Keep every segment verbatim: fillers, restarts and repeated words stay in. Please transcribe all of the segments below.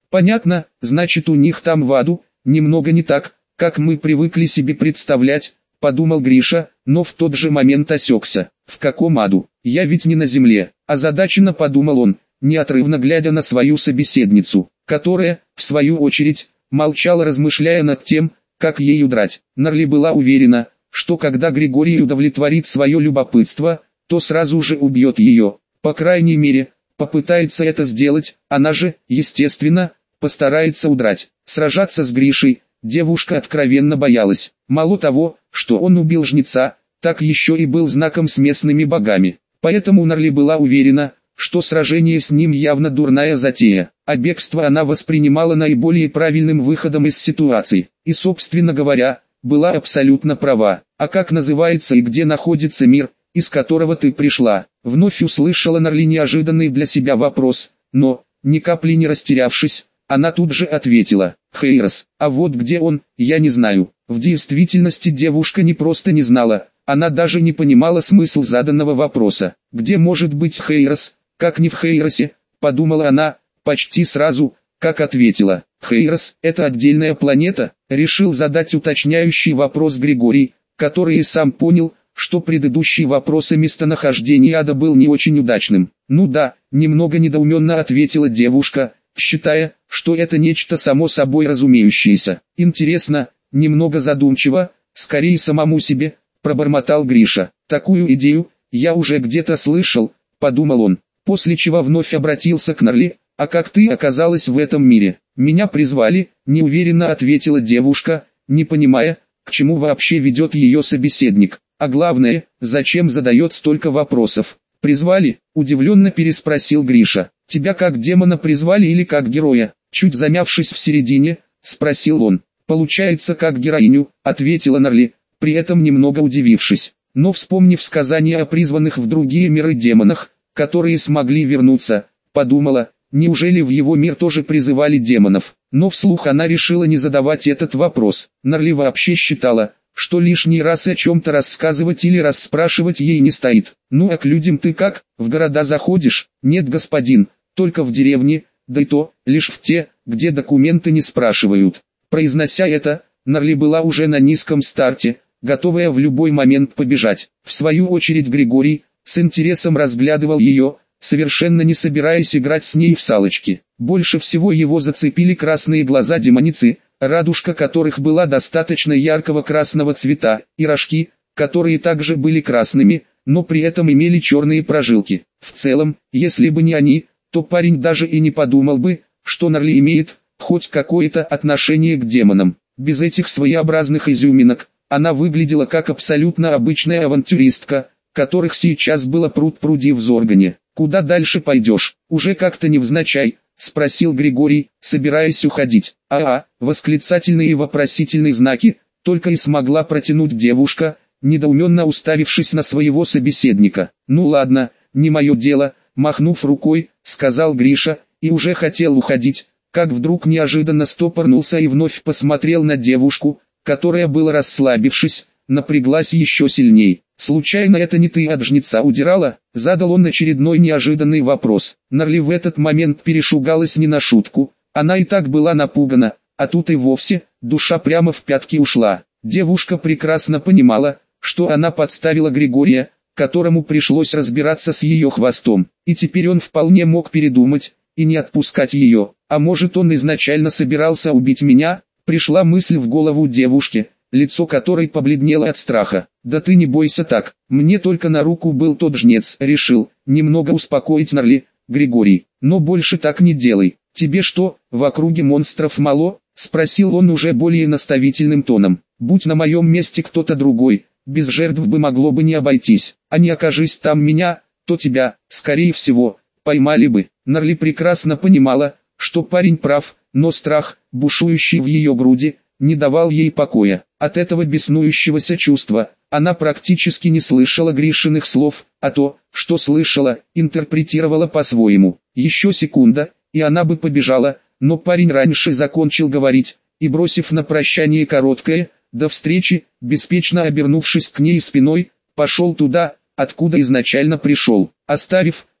Понятно, значит у них там в аду, немного не так, как мы привыкли себе представлять, подумал Гриша, но в тот же момент осекся. В каком аду? Я ведь не на земле. Озадаченно подумал он, неотрывно глядя на свою собеседницу, которая, в свою очередь, молчала, размышляя над тем, как ей удрать. Нарли была уверена, что когда Григорий удовлетворит свое любопытство, то сразу же убьет ее. По крайней мере, попытается это сделать, она же, естественно, постарается удрать. Сражаться с Гришей девушка откровенно боялась. Мало того, что он убил жнеца, так еще и был знаком с местными богами. Поэтому Нарли была уверена, что сражение с ним явно дурная затея, а бегство она воспринимала наиболее правильным выходом из ситуации. И, собственно говоря, была абсолютно права. А как называется и где находится мир, из которого ты пришла? Вновь услышала Нарли неожиданный для себя вопрос, но, ни капли не растерявшись, она тут же ответила: Хейрос. А вот где он, я не знаю. В действительности девушка не просто не знала, она даже не понимала смысл заданного вопроса. Где может быть Хейрос, как не в Хейросе, подумала она, почти сразу, как ответила. Хейрос – это отдельная планета, решил задать уточняющий вопрос Григорий, который и сам понял, что предыдущий вопрос о местонахождении ада был не очень удачным. Ну да, немного недоуменно ответила девушка, считая, что это нечто само собой разумеющееся. Интересно, немного задумчиво, скорее самому себе, пробормотал Гриша. Такую идею я уже где-то слышал, подумал он, после чего вновь обратился к Нарли. А как ты оказалась в этом мире? Меня призвали, неуверенно ответила девушка, не понимая, к чему вообще ведет ее собеседник. А главное, зачем задает столько вопросов? Призвали? Удивленно переспросил Гриша. Тебя как демона призвали или как героя? Чуть замявшись в середине, спросил он. Получается как героиню, ответила Нарли, при этом немного удивившись. Но вспомнив сказания о призванных в другие миры демонах, которые смогли вернуться, подумала, неужели в его мир тоже призывали демонов? Но вслух она решила не задавать этот вопрос. Нарли вообще считала, что лишний раз о чем-то рассказывать или расспрашивать ей не стоит. Ну а к людям ты как, в города заходишь? Нет, господин, только в деревне, да и то, лишь в те, где документы не спрашивают. Произнося это, Нарли была уже на низком старте, готовая в любой момент побежать. В свою очередь Григорий, с интересом разглядывал ее, совершенно не собираясь играть с ней в салочки. Больше всего его зацепили красные глаза демоницы, радужка которых была достаточно яркого красного цвета, и рожки, которые также были красными, но при этом имели черные прожилки. В целом, если бы не они, то парень даже и не подумал бы, что Нарли имеет хоть какое-то отношение к демонам. Без этих своеобразных изюминок, она выглядела как абсолютно обычная авантюристка, которых сейчас было пруд-пруди в Зоргане. «Куда дальше пойдешь?» «Уже как-то невзначай», — спросил Григорий, собираясь уходить. «А-а», восклицательные и вопросительные знаки, только и смогла протянуть девушка, недоуменно уставившись на своего собеседника. «Ну ладно, не мое дело», — махнув рукой, сказал Гриша, и уже хотел уходить, как вдруг неожиданно стопорнулся и вновь посмотрел на девушку, которая, была расслабившись, напряглась еще сильней. «Случайно это не ты от жнеца удирала?» — задал он очередной неожиданный вопрос. Нарли в этот момент перешугалась не на шутку, она и так была напугана, а тут и вовсе, душа прямо в пятки ушла. Девушка прекрасно понимала, что она подставила Григория, которому пришлось разбираться с ее хвостом, и теперь он вполне мог передумать и не отпускать ее. А может, он изначально собирался убить меня? Пришла мысль в голову девушки, лицо которой побледнело от страха. «Да ты не бойся так, мне только на руку был тот жнец», — решил немного успокоить Нарли Григорий. «Но больше так не делай. Тебе что, в округе монстров мало?» — спросил он уже более наставительным тоном. «Будь на моем месте кто-то другой, без жертв бы могло бы не обойтись, а не окажись там меня, то тебя, скорее всего, поймали бы». Нарли прекрасно понимала, что парень прав, но страх, бушующий в ее груди, не давал ей покоя. От этого беснующегося чувства, она практически не слышала Гришиных слов, а то, что слышала, интерпретировала по-своему. Еще секунда, и она бы побежала, но парень раньше закончил говорить, и бросив на прощание короткое «до встречи», беспечно обернувшись к ней спиной, пошел туда, откуда изначально пришел, оставив,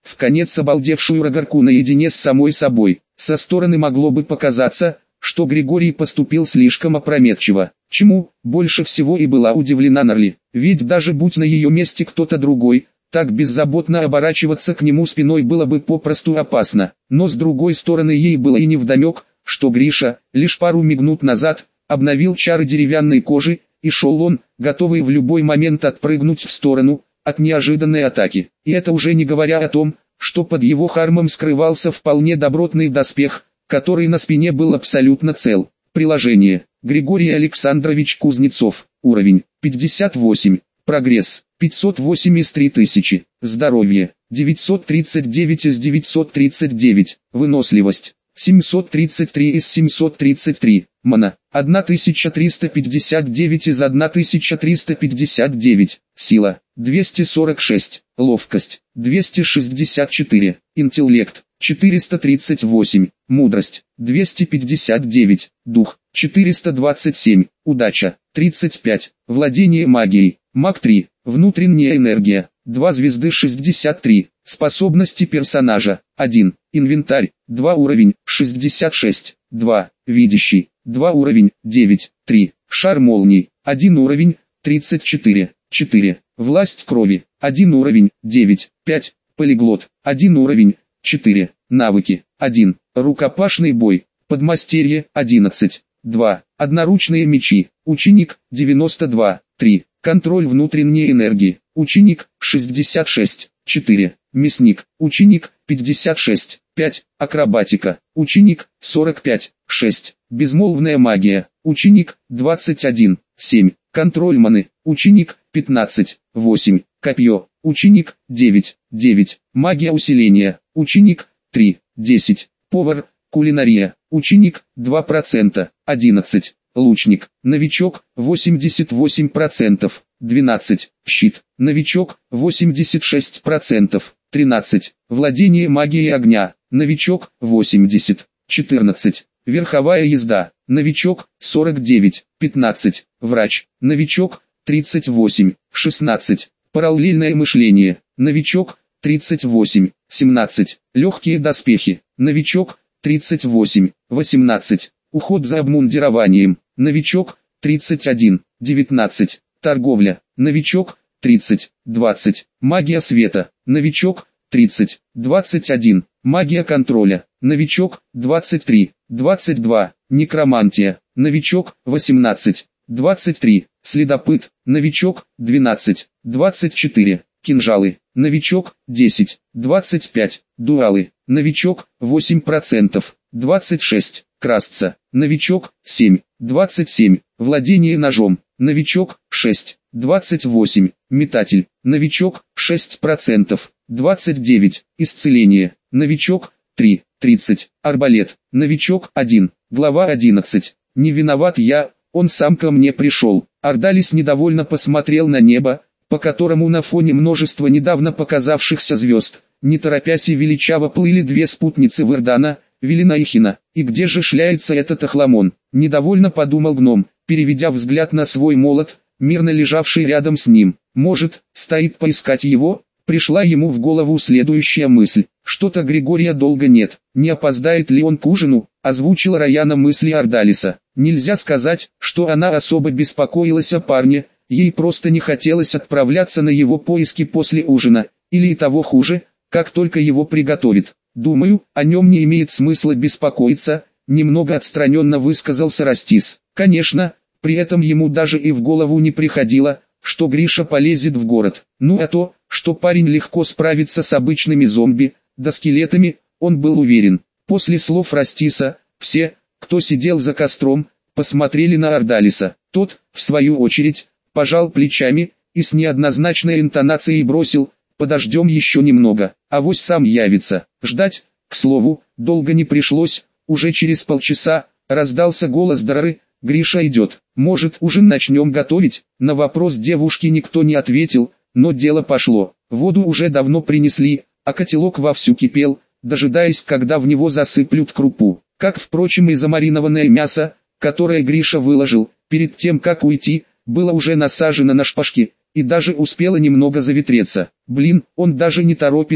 вконец обалдевшую Рогарку наедине с самой собой. Со стороны могло бы показаться, что Григорий поступил слишком опрометчиво, чему больше всего и была удивлена Норли. Ведь даже будь на ее месте кто-то другой, так беззаботно оборачиваться к нему спиной было бы попросту опасно. Но с другой стороны ей было и невдомек, что Гриша, лишь пару минут назад, обновил чары деревянной кожи, и шел он, готовый в любой момент отпрыгнуть в сторону от неожиданной атаки. И это уже не говоря о том, что под его хармом скрывался вполне добротный доспех, который на спине был абсолютно цел. Приложение. Григорий Александрович Кузнецов. Уровень пятьдесят восемь. Прогресс пятьсот восемь из три тысячи. Здоровье девятьсот тридцать девять из девятьсот тридцать девять. Выносливость семьсот тридцать три из семьсот тридцать три. Мана тысяча триста пятьдесят девять из тысяча триста пятьдесят девять. Сила двести сорок шесть. Ловкость двести шестьдесят четыре. Интеллект четыреста тридцать восемь. Мудрость двести пятьдесят девять. Дух четыреста двадцать семь. Удача тридцать пять. Владение магией. Маг три. Внутренняя энергия два звезды шестьдесят три. Способности персонажа один. Инвентарь два уровень шестьдесят шесть. два. Видящий два уровень девять. три. Шар молний один уровень тридцать четыре. четыре. Власть крови один уровень девять. пять. Полиглот один уровень четыре. Навыки один. Рукопашный бой подмастерье одиннадцать. два. Одноручные мечи ученик девяносто два. три. Контроль внутренней энергии ученик шестьдесят шесть. четыре. Мясник ученик пятьдесят шесть. пять. Акробатика ученик сорок пять. шесть. Безмолвная магия ученик двадцать один. семь. Контроль маны ученик пятнадцать. восемь. Копье ученик девять. девять. Магия усиления ученик три. десять. Повар кулинария ученик два процента. одиннадцать. Лучник новичок восемьдесят восемь процентов. двенадцать. Щит новичок восемьдесят шесть процентов. тринадцать. Владение магией огня новичок восемьдесят. четырнадцать. Верховая езда новичок сорок девять. пятнадцать. Врач новичок тридцать восемь. шестнадцать. Параллельное мышление новичок тридцать восемь. семнадцать. Легкие доспехи новичок тридцать восемь. восемнадцать. Уход за обмундированием новичок тридцать один. девятнадцать. Торговля новичок тридцать. двадцать. Магия света новичок тридцать. двадцать один. Магия контроля новичок двадцать три. двадцать два. Некромантия новичок восемнадцать. двадцать три. Следопыт новичок двенадцать. двадцать четыре. Кинжалы новичок десять. двадцать пять. Дуалы новичок восемь процентов. двадцать шесть. Красться новичок семь. двадцать семь. Владение ножом новичок шесть. двадцать восемь. Метатель новичок шесть процентов. двадцать девять. Исцеление новичок три. тридцать. Арбалет новичок один. Глава одиннадцать. Не виноват я, он сам ко мне пришел. Ардалис недовольно посмотрел на небо, по которому на фоне множества недавно показавшихся звезд, не торопясь и величаво плыли две спутницы Вырдана, Велина и Хина. И где же шляется этот охламон? Недовольно подумал гном, переведя взгляд на свой молот, мирно лежавший рядом с ним. Может, стоит поискать его? Пришла ему в голову следующая мысль. Что-то Григория долго нет. Не опоздает ли он к ужину? Озвучила Раяна мысли Ардалиса. Нельзя сказать, что она особо беспокоилась о парне. Ей просто не хотелось отправляться на его поиски после ужина. Или и того хуже, как только его приготовит. Думаю, о нем не имеет смысла беспокоиться, немного отстраненно высказался Растис. Конечно, при этом ему даже и в голову не приходило, что Гриша полезет в город. Ну а то, что парень легко справится с обычными зомби, да скелетами, он был уверен. После слов Растиса, все, кто сидел за костром, посмотрели на Ардалиса. Тот, в свою очередь, пожал плечами и с неоднозначной интонацией бросил: «Подождем еще немного, авось сам явится». Ждать, к слову, долго не пришлось. Уже через полчаса раздался голос Дары: «Гриша идет, может, ужин начнем готовить?» На вопрос девушки никто не ответил, но дело пошло. Воду уже давно принесли, а котелок вовсю кипел, дожидаясь, когда в него засыплют крупу. Как, впрочем, и замаринованное мясо, которое Гриша выложил, перед тем как уйти, было уже насажено на шпажки, и даже успело немного заветреться. Блин, он даже не торопится,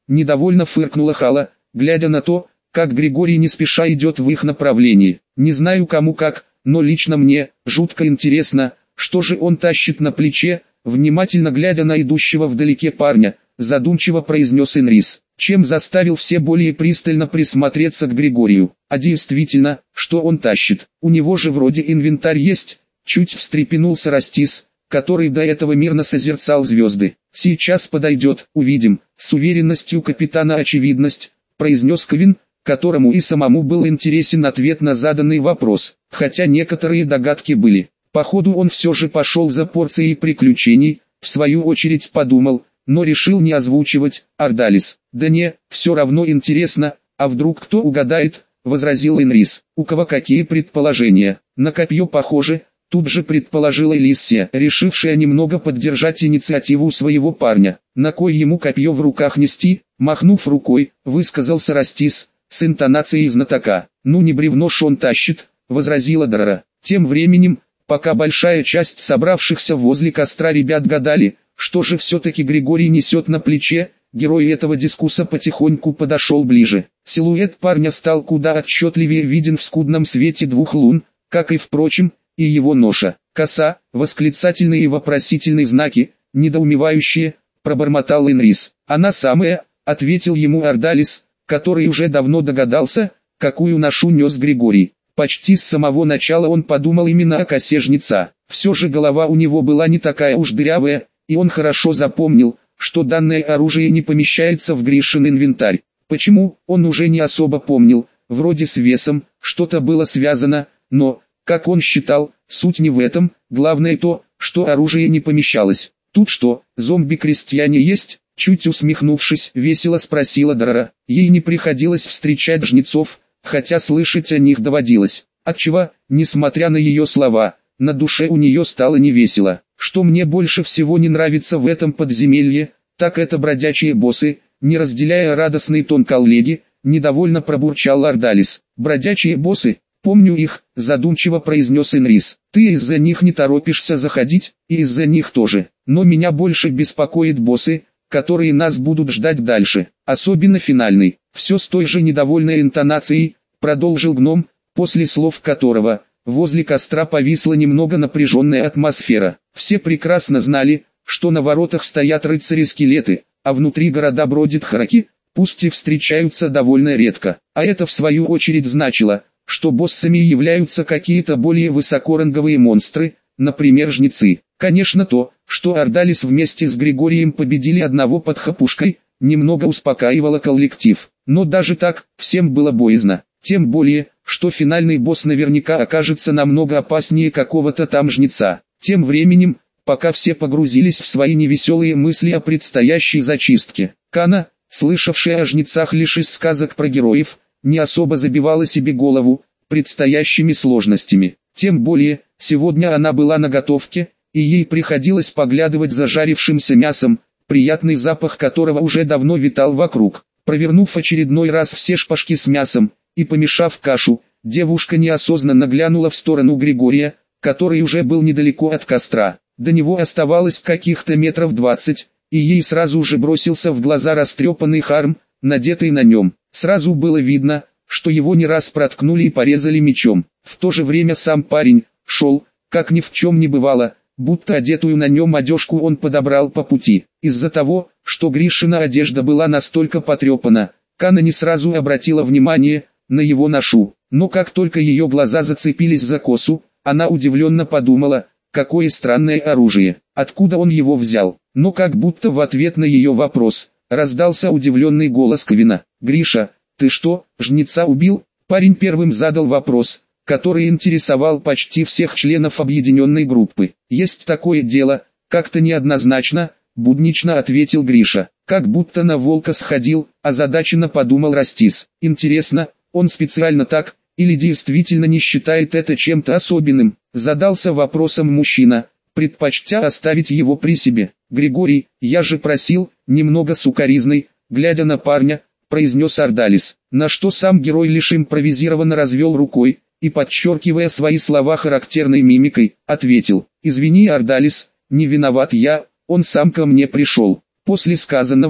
недовольно фыркнула Хала, глядя на то, как Григорий не спеша идет в их направлении. Не знаю кому как, но лично мне, жутко интересно, что же он тащит на плече, внимательно глядя на идущего вдалеке парня, задумчиво произнес Энрис, чем заставил все более пристально присмотреться к Григорию. А действительно, что он тащит? У него же вроде инвентарь есть, чуть встрепенулся Растис, который до этого мирно созерцал звезды. Сейчас подойдет, увидим, с уверенностью капитана очевидность, произнес Квин, которому и самому был интересен ответ на заданный вопрос, хотя некоторые догадки были. Походу он все же пошел за порцией приключений, в свою очередь подумал, но решил не озвучивать. Ардалис, да не, все равно интересно, а вдруг кто угадает, возразил Энрис. У кого какие предположения? На копье похоже, тут же предположила Элиссия, решившая немного поддержать инициативу своего парня. На кой ему копье в руках нести? Махнув рукой, высказался Растис, с интонацией знатока. Ну не бревно ж он тащит, возразила Дара. Тем временем, пока большая часть собравшихся возле костра ребят гадали, что же все-таки Григорий несет на плече, герой этого дискусса потихоньку подошел ближе. Силуэт парня стал куда отчетливее виден в скудном свете двух лун, как и, впрочем, и его ноша. Коса, восклицательные и вопросительные знаки, недоумевающие, пробормотал Энрис. Она самая, ответил ему Ардалис, который уже давно догадался, какую ношу нес Григорий. Почти с самого начала он подумал именно о косе жнеца. Все же голова у него была не такая уж дырявая, и он хорошо запомнил, что данное оружие не помещается в Гришин инвентарь. Почему, он уже не особо помнил, вроде с весом, что-то было связано, но, как он считал, суть не в этом, главное то, что оружие не помещалось. Тут что, зомби-крестьяне есть? Чуть усмехнувшись, весело спросила Дара. Ей не приходилось встречать жнецов, хотя слышать о них доводилось. Отчего, несмотря на ее слова, на душе у нее стало невесело. Что мне больше всего не нравится в этом подземелье, так это бродячие боссы, не разделяя радостный тон коллеги, недовольно пробурчал Ардалис. Бродячие боссы, помню их, задумчиво произнес Энрис. Ты из-за них не торопишься заходить, и из-за них тоже. Но меня больше беспокоят боссы, которые нас будут ждать дальше, особенно финальный. Все с той же недовольной интонацией, продолжил гном, после слов которого, возле костра повисла немного напряженная атмосфера. Все прекрасно знали, что на воротах стоят рыцари-скелеты, а внутри города бродят хараки, пусть и встречаются довольно редко. А это в свою очередь значило, что боссами являются какие-то более высокоранговые монстры, например жнецы. Конечно то, что Ардалис вместе с Григорием победили одного под хапушкой, немного успокаивало коллектив. Но даже так, всем было боязно. Тем более, что финальный босс наверняка окажется намного опаснее какого-то там жнеца. Тем временем, пока все погрузились в свои невеселые мысли о предстоящей зачистке, Кана, слышавшая о жнецах лишь из сказок про героев, не особо забивала себе голову предстоящими сложностями. Тем более, сегодня она была на готовке, и ей приходилось поглядывать за жарившимся мясом, приятный запах которого уже давно витал вокруг. Провернув очередной раз все шпажки с мясом, и помешав кашу, девушка неосознанно глянула в сторону Григория, который уже был недалеко от костра. До него оставалось каких-то метров двадцать, и ей сразу же бросился в глаза растрепанный харм, надетый на нем. Сразу было видно, что его не раз проткнули и порезали мечом. В то же время сам парень шел, как ни в чем не бывало, будто одетую на нем одежку он подобрал по пути. Из-за того, что Гришина одежда была настолько потрепана, Кана не сразу обратила внимание на его ношу. Но как только ее глаза зацепились за косу, она удивленно подумала, какое странное оружие, откуда он его взял. Но как будто в ответ на ее вопрос, раздался удивленный голос Квина. «Гриша, ты что, жнеца убил?» Парень первым задал вопрос, который интересовал почти всех членов объединенной группы. «Есть такое дело, как-то неоднозначно», — буднично ответил Гриша. «Как будто на волка сходил», — озадаченно подумал Растис. «Интересно, он специально так, или действительно не считает это чем-то особенным?» Задался вопросом мужчина, предпочтя оставить его при себе. «Григорий, я же просил», немного сукоризной, глядя на парня, произнес Ардалис, на что сам герой лишь импровизированно развел рукой, и подчеркивая свои слова характерной мимикой, ответил: «Извини, Ардалис, не виноват я, он сам ко мне пришел». После сказанного,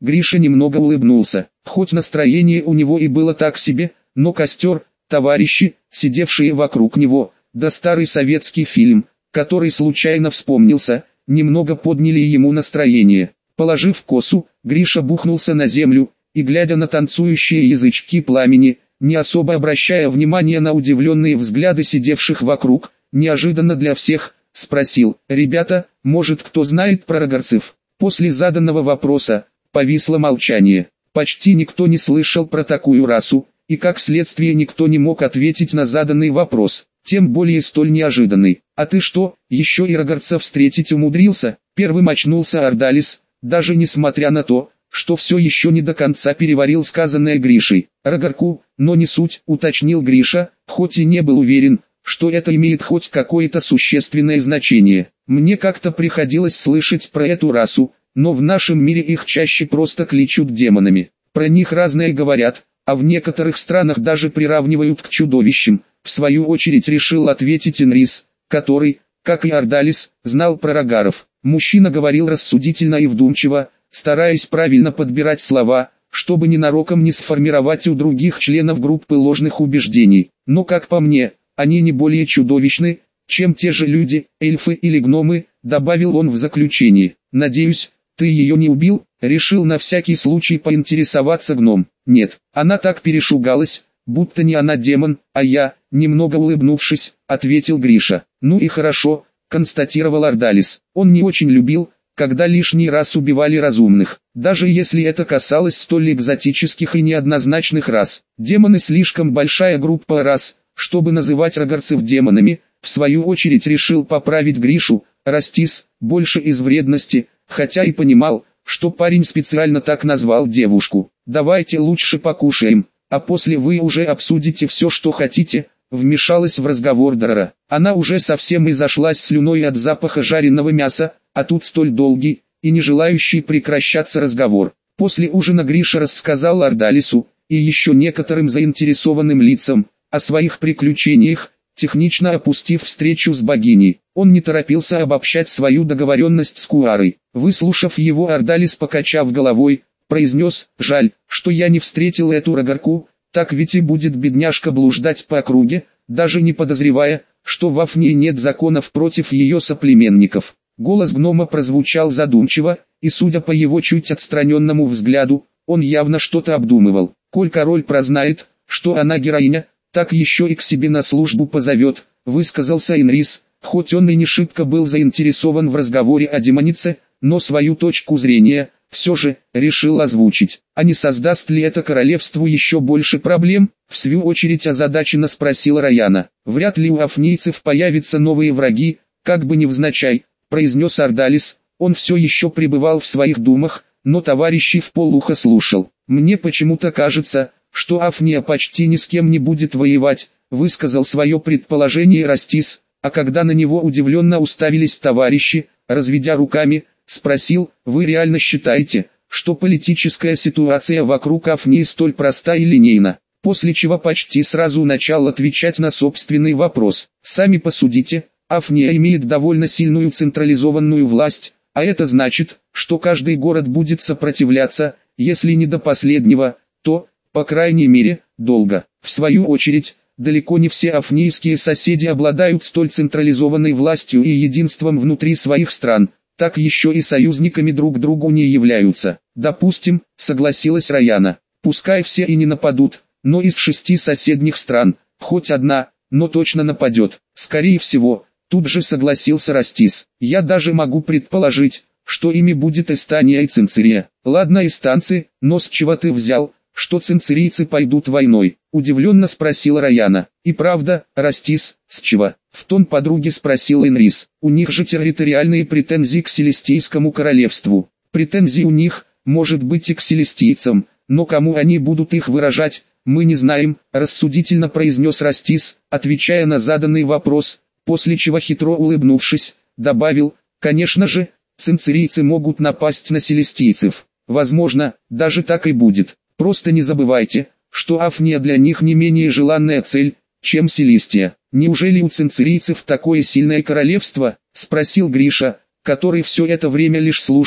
Гриша немного улыбнулся. Хоть настроение у него и было так себе, но костер, товарищи, сидевшие вокруг него, да старый советский фильм, который случайно вспомнился, немного подняли ему настроение. Положив косу, Гриша бухнулся на землю, и глядя на танцующие язычки пламени, не особо обращая внимания на удивленные взгляды сидевших вокруг, неожиданно для всех, спросил: «Ребята, может кто знает про рогорцев?» После заданного вопроса, повисло молчание. Почти никто не слышал про такую расу, и как следствие никто не мог ответить на заданный вопрос, тем более столь неожиданный. «А ты что, еще и рогорца встретить умудрился?» Первым очнулся Ордалис, даже несмотря на то, что все еще не до конца переварил сказанное Гришей. «Рогорку, но не суть», уточнил Гриша, хоть и не был уверен, что это имеет хоть какое-то существенное значение. «Мне как-то приходилось слышать про эту расу, но в нашем мире их чаще просто кличут демонами. Про них разное говорят, а в некоторых странах даже приравнивают к чудовищам», в свою очередь решил ответить Энрис, который, как и Ордалис, знал про рогаров. Мужчина говорил рассудительно и вдумчиво, стараясь правильно подбирать слова, чтобы ненароком не сформировать у других членов группы ложных убеждений. «Но как по мне, они не более чудовищны, чем те же люди, эльфы или гномы», добавил он в заключение. «Надеюсь, ты ее не убил?» Решил на всякий случай поинтересоваться гном. «Нет, она так перешугалась, будто не она демон, а я», немного улыбнувшись, ответил Гриша. «Ну и хорошо», констатировал Ордалис. Он не очень любил, когда лишний раз убивали разумных, даже если это касалось столь экзотических и неоднозначных рас. Демоны слишком большая группа рас, чтобы называть рогорцев демонами. В свою очередь решил поправить Гришу Растис, больше из вредности, хотя и понимал, что парень специально так назвал девушку. «Давайте лучше покушаем, а после вы уже обсудите все, что хотите», вмешалась в разговор Дорора. Она уже совсем изошлась слюной от запаха жареного мяса, а тут столь долгий и не желающий прекращаться разговор. После ужина Гриша рассказал Ордалису и еще некоторым заинтересованным лицам о своих приключениях, технично опустив встречу с богиней. Он не торопился обобщать свою договоренность с Куарой. Выслушав его, Ордалис, покачав головой, произнес: «Жаль, что я не встретил эту рогорку, так ведь и будет бедняжка блуждать по округе, даже не подозревая, что в Афнии нет законов против ее соплеменников». Голос гнома прозвучал задумчиво, и судя по его чуть отстраненному взгляду, он явно что-то обдумывал. «Коль король прознает, что она героиня, так еще и к себе на службу позовет», высказался Энрис, хоть он и не шибко был заинтересован в разговоре о демонице, но свою точку зрения все же решил озвучить. «А не создаст ли это королевству еще больше проблем?» В свою очередь озадаченно спросила Раяна. «Вряд ли у афнийцев появятся новые враги, как бы невзначай», произнес Ордалис. Он все еще пребывал в своих думах, но товарищей вполуха слушал. «Мне почему-то кажется, что Афния почти ни с кем не будет воевать», высказал свое предположение Растис, а когда на него удивленно уставились товарищи, разведя руками, спросил: «Вы реально считаете, что политическая ситуация вокруг Афнии столь проста и линейна?» После чего почти сразу начал отвечать на собственный вопрос. «Сами посудите, Афния имеет довольно сильную централизованную власть, а это значит, что каждый город будет сопротивляться, если не до последнего, то, по крайней мере, долго. В свою очередь, далеко не все афнийские соседи обладают столь централизованной властью и единством внутри своих стран, так еще и союзниками друг другу не являются». «Допустим», согласилась Раяна. «Пускай все и не нападут, но из шести соседних стран, хоть одна, но точно нападет». «Скорее всего», тут же согласился Растис. «Я даже могу предположить, что ими будет Эстания и Цинцирия». «Ладно, эстанцы, но с чего ты взял, что цинцирийцы пойдут войной?» удивленно спросила Раяна. «И правда, Растис, с чего?» в тон подруги спросил Энрис. «У них же территориальные претензии к Селестийскому королевству». «Претензии у них, может быть, и к селестийцам, но кому они будут их выражать, мы не знаем», рассудительно произнес Растис, отвечая на заданный вопрос, после чего, хитро улыбнувшись, добавил: «Конечно же, цинцирийцы могут напасть на селестийцев. Возможно, даже так и будет. Просто не забывайте, что Афния для них не менее желанная цель, чем Селестия». «Неужели у цинцирийцев такое сильное королевство?» – спросил Гриша, который все это время лишь слушал,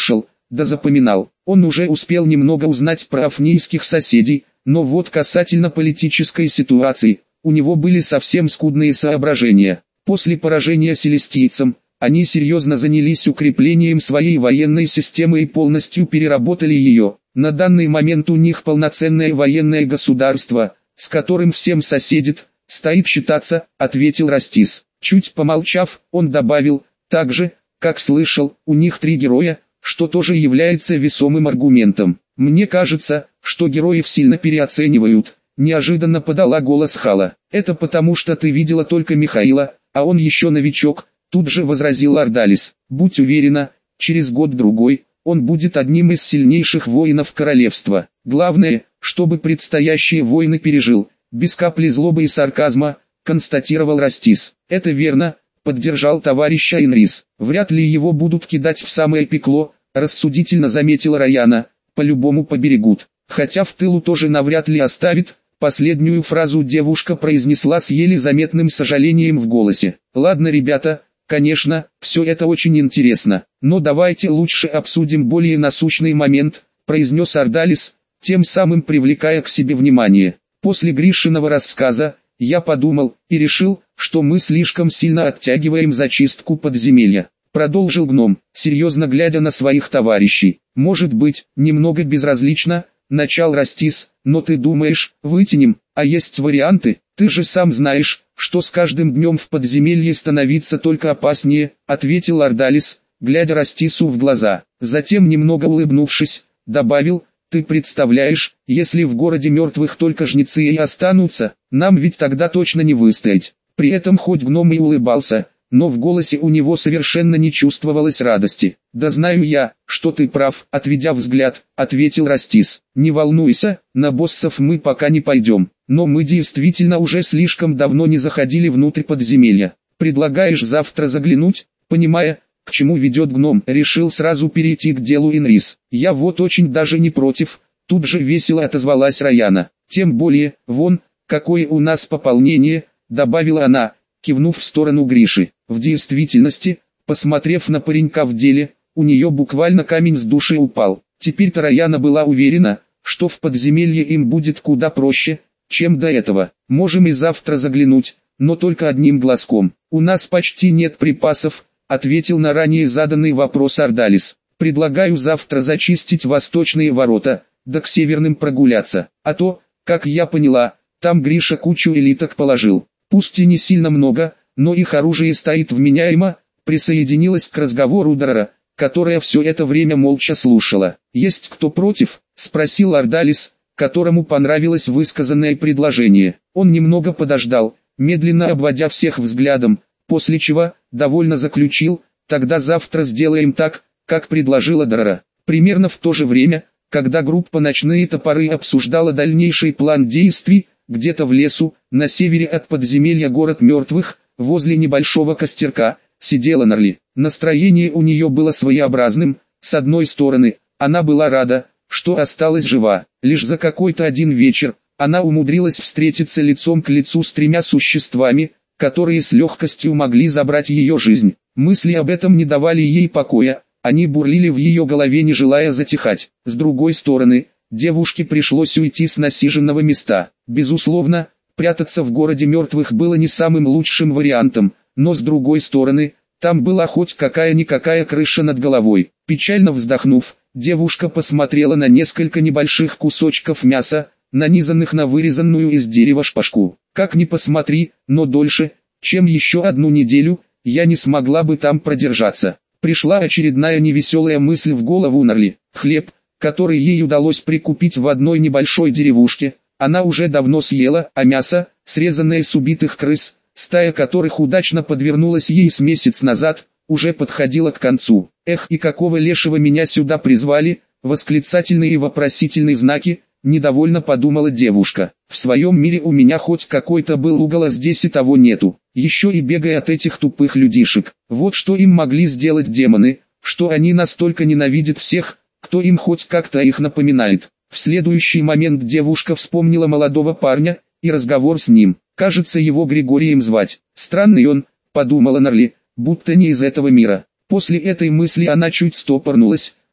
да запоминал. Он уже успел немного узнать про афнийских соседей, но вот касательно политической ситуации, у него были совсем скудные соображения. После поражения селестийцам, они серьезно занялись укреплением своей военной системы и полностью переработали ее. На данный момент у них полноценное военное государство, с которым всем соседит, стоит считаться, ответил Растис. Чуть помолчав, он добавил, так же, как слышал, у них три героя, что тоже является весомым аргументом. Мне кажется, что героев сильно переоценивают, неожиданно подала голос Хала. Это потому что ты видела только Михаила, а он еще новичок, тут же возразил Ардалис. Будь уверена, через год-другой, он будет одним из сильнейших воинов королевства. Главное, чтобы предстоящие войны пережил, без капли злобы и сарказма, констатировал Растис. Это верно, поддержал товарища Инрис. Вряд ли его будут кидать в самое пекло, рассудительно заметила Раяна, по-любому поберегут. Хотя в тылу тоже навряд ли оставит. Последнюю фразу девушка произнесла с еле заметным сожалением в голосе. Ладно, ребята, конечно, все это очень интересно, но давайте лучше обсудим более насущный момент, произнес Ардалис, тем самым привлекая к себе внимание. После Гришиного рассказа, я подумал и решил, что мы слишком сильно оттягиваем зачистку подземелья. Продолжил гном, серьезно глядя на своих товарищей. Может быть, немного безразлично, начал Растис, но ты думаешь, вытянем, а есть варианты? Ты же сам знаешь, что с каждым днем в подземелье становится только опаснее, ответил Ардалис, глядя Растису в глаза. Затем, немного улыбнувшись, добавил, ты представляешь, если в городе мертвых только жнецы и останутся, нам ведь тогда точно не выстоять. При этом хоть гном и улыбался, но в голосе у него совершенно не чувствовалось радости. «Да знаю я, что ты прав», — отведя взгляд, ответил Растис. «Не волнуйся, на боссов мы пока не пойдем, но мы действительно уже слишком давно не заходили внутрь подземелья. Предлагаешь завтра заглянуть?» Понимая, к чему ведет гном, решил сразу перейти к делу Инрис. «Я вот очень даже не против», — тут же весело отозвалась Раяна. «Тем более, вон, какое у нас пополнение», — добавила она, кивнув в сторону Гриши. В действительности, посмотрев на паренька в деле, у нее буквально камень с души упал. Теперь-то Раяна была уверена, что в подземелье им будет куда проще, чем до этого. «Можем и завтра заглянуть, но только одним глазком. У нас почти нет припасов», — ответил на ранее заданный вопрос Ардалис. «Предлагаю завтра зачистить восточные ворота, да к северным прогуляться. А то, как я поняла, там Гриша кучу элиток положил. Пусть и не сильно много, но их оружие стоит вменяемо», — присоединилась к разговору Дарара, которая все это время молча слушала. «Есть кто против?» — спросил Ардалис, которому понравилось высказанное предложение. Он немного подождал, медленно обводя всех взглядом, после чего, довольно заключил, «Тогда завтра сделаем так, как предложила Дарара». Примерно в то же время, когда группа «Ночные топоры» обсуждала дальнейший план действий, где-то в лесу, на севере от подземелья город мертвых, возле небольшого костерка, сидела Нарли. Настроение у нее было своеобразным. С одной стороны, она была рада, что осталась жива. Лишь за какой-то один вечер, она умудрилась встретиться лицом к лицу с тремя существами, которые с легкостью могли забрать ее жизнь. Мысли об этом не давали ей покоя, они бурлили в ее голове, не желая затихать. С другой стороны, девушке пришлось уйти с насиженного места. Безусловно, прятаться в городе мертвых было не самым лучшим вариантом, но с другой стороны, там была хоть какая-никакая крыша над головой. Печально вздохнув, девушка посмотрела на несколько небольших кусочков мяса, нанизанных на вырезанную из дерева шпажку. Как ни посмотри, но дольше, чем еще одну неделю, я не смогла бы там продержаться. Пришла очередная невеселая мысль в голову Нарли. Хлеб, который ей удалось прикупить в одной небольшой деревушке, она уже давно съела, а мясо, срезанное с убитых крыс, стая которых удачно подвернулась ей с месяц назад, уже подходила к концу. «Эх, и какого лешего меня сюда призвали?» Восклицательные и вопросительные знаки, недовольно подумала девушка. «В своем мире у меня хоть какой-то был угол, а здесь и того нету. Еще и бегая от этих тупых людишек. Вот что им могли сделать демоны, что они настолько ненавидят всех, кто им хоть как-то их напоминает». В следующий момент девушка вспомнила молодого парня и разговор с ним. Кажется, его Григорием звать. Странный он, подумала Нарли, будто не из этого мира. После этой мысли она чуть стопорнулась,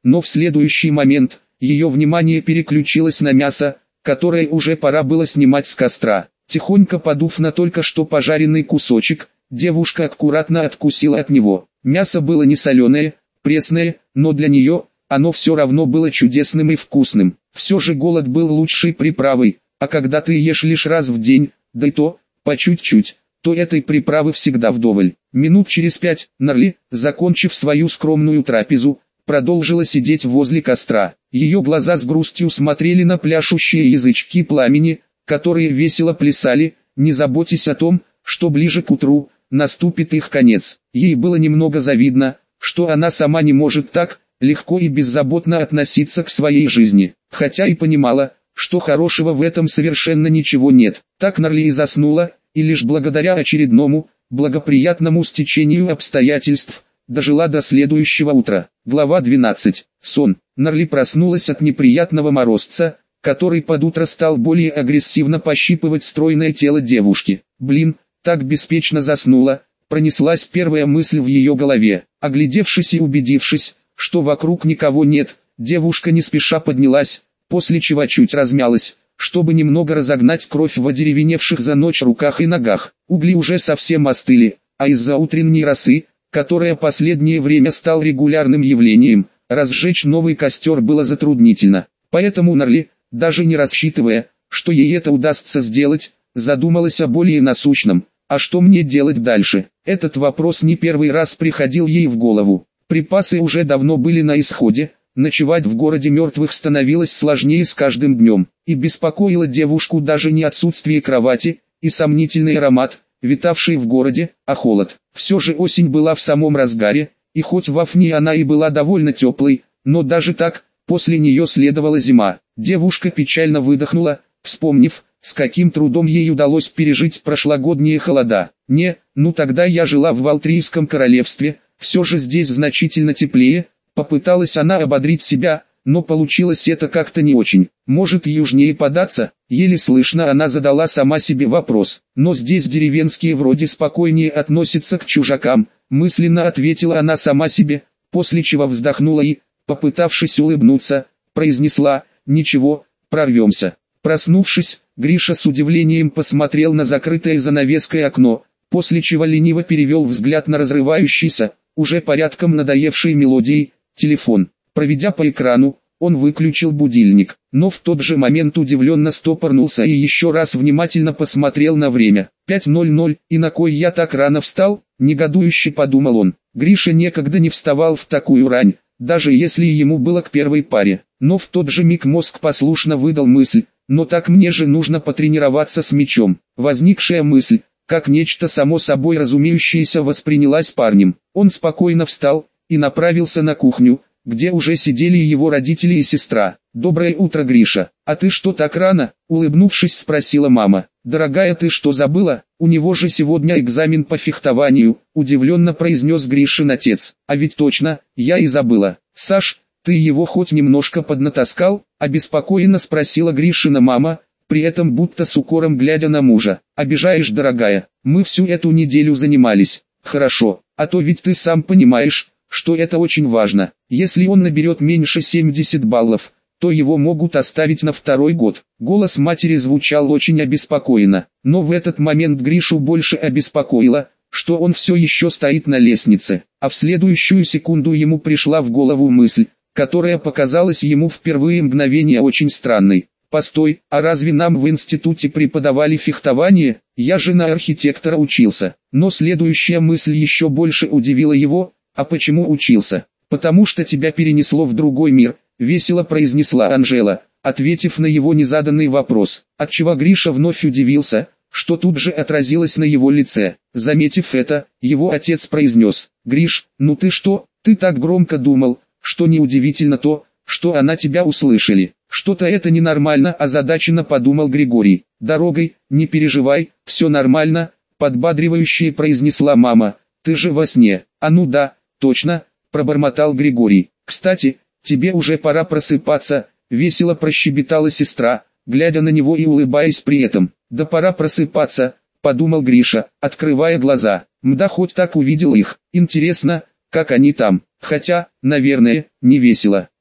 но в следующий момент ее внимание переключилось на мясо, которое уже пора было снимать с костра. Тихонько подув на только что пожаренный кусочек, девушка аккуратно откусила от него. Мясо было не соленое, пресное, но для нее оно все равно было чудесным и вкусным. Все же голод был лучшей приправой, а когда ты ешь лишь раз в день, да и то, по чуть-чуть, то этой приправы всегда вдоволь. Минут через пять, Нарли, закончив свою скромную трапезу, продолжила сидеть возле костра. Ее глаза с грустью смотрели на пляшущие язычки пламени, которые весело плясали, не заботясь о том, что ближе к утру наступит их конец. Ей было немного завидно, что она сама не может так легко и беззаботно относиться к своей жизни, хотя и понимала, что хорошего в этом совершенно ничего нет. Так Нарли и заснула, и лишь благодаря очередному, благоприятному стечению обстоятельств, дожила до следующего утра. Глава двенадцать. Сон. Нарли проснулась от неприятного морозца, который под утро стал более агрессивно пощипывать стройное тело девушки. Блин, так беспечно заснула, пронеслась первая мысль в ее голове. Оглядевшись и убедившись, что вокруг никого нет, девушка не спеша поднялась, после чего чуть размялась, чтобы немного разогнать кровь в одеревеневших за ночь руках и ногах. Угли уже совсем остыли, а из-за утренней росы, которая последнее время стал регулярным явлением, разжечь новый костер было затруднительно. Поэтому Нарли, даже не рассчитывая, что ей это удастся сделать, задумалась о более насущном. А что мне делать дальше? Этот вопрос не первый раз приходил ей в голову. Припасы уже давно были на исходе, ночевать в городе мертвых становилось сложнее с каждым днем. И беспокоило девушку даже не отсутствие кровати и сомнительный аромат, витавший в городе, а холод. Все же осень была в самом разгаре, и хоть в Афне она и была довольно теплой, но даже так, после нее следовала зима. Девушка печально выдохнула, вспомнив, с каким трудом ей удалось пережить прошлогодние холода. Не, ну тогда я жила в Валтрийском королевстве, все же здесь значительно теплее. Попыталась она ободрить себя, но получилось это как-то не очень. Может южнее податься? Еле слышно она задала сама себе вопрос. Но здесь деревенские вроде спокойнее относятся к чужакам, мысленно ответила она сама себе, после чего вздохнула и, попытавшись улыбнуться, произнесла: «Ничего, прорвемся». Проснувшись, Гриша с удивлением посмотрел на закрытое занавеской окно, после чего лениво перевел взгляд на разрывающийся, уже порядком надоевший мелодией, телефон. Проведя по экрану, он выключил будильник, но в тот же момент удивленно стопорнулся и еще раз внимательно посмотрел на время. пять ноль ноль, и на кой я так рано встал, негодующе подумал он. Гриша никогда не вставал в такую рань, даже если ему было к первой паре. Но в тот же миг мозг послушно выдал мысль: но так мне же нужно потренироваться с мячом. Возникшая мысль, как нечто само собой разумеющееся, воспринялась парнем. Он спокойно встал и направился на кухню, где уже сидели его родители и сестра. «Доброе утро, Гриша. А ты что так рано?» — улыбнувшись, спросила мама. «Дорогая, ты что забыла? У него же сегодня экзамен по фехтованию», — удивленно произнес Гришин отец. «А ведь точно, я и забыла. Саш, ты его хоть немножко поднатаскал?» — обеспокоенно спросила Гришина мама, при этом будто с укором глядя на мужа. «Обижаешь, дорогая, мы всю эту неделю занимались». «Хорошо, а то ведь ты сам понимаешь, что это очень важно. Если он наберет меньше семидесяти баллов, то его могут оставить на второй год». Голос матери звучал очень обеспокоенно, но в этот момент Гришу больше обеспокоило, что он все еще стоит на лестнице, а в следующую секунду ему пришла в голову мысль, которая показалась ему впервые мгновение очень странной. «Постой, а разве нам в институте преподавали фехтование? Я же на архитектора учился». Но следующая мысль еще больше удивила его. «А почему учился?» «Потому что тебя перенесло в другой мир», — весело произнесла Анжела, ответив на его незаданный вопрос, отчего Гриша вновь удивился, что тут же отразилось на его лице. Заметив это, его отец произнес: «Гриш, ну ты что, ты так громко думал, что неудивительно то, что она тебя услышали. Что-то это ненормально», — озадаченно подумал Григорий. «Дорогой, не переживай, все нормально», — подбадривающе произнесла мама. «Ты же во сне». «А ну да, точно», — пробормотал Григорий. «Кстати, тебе уже пора просыпаться», — весело прощебетала сестра, глядя на него и улыбаясь при этом. «Да пора просыпаться», — подумал Гриша, открывая глаза. Мда, хоть так увидел их. Интересно, как они там. Хотя, наверное, не весело.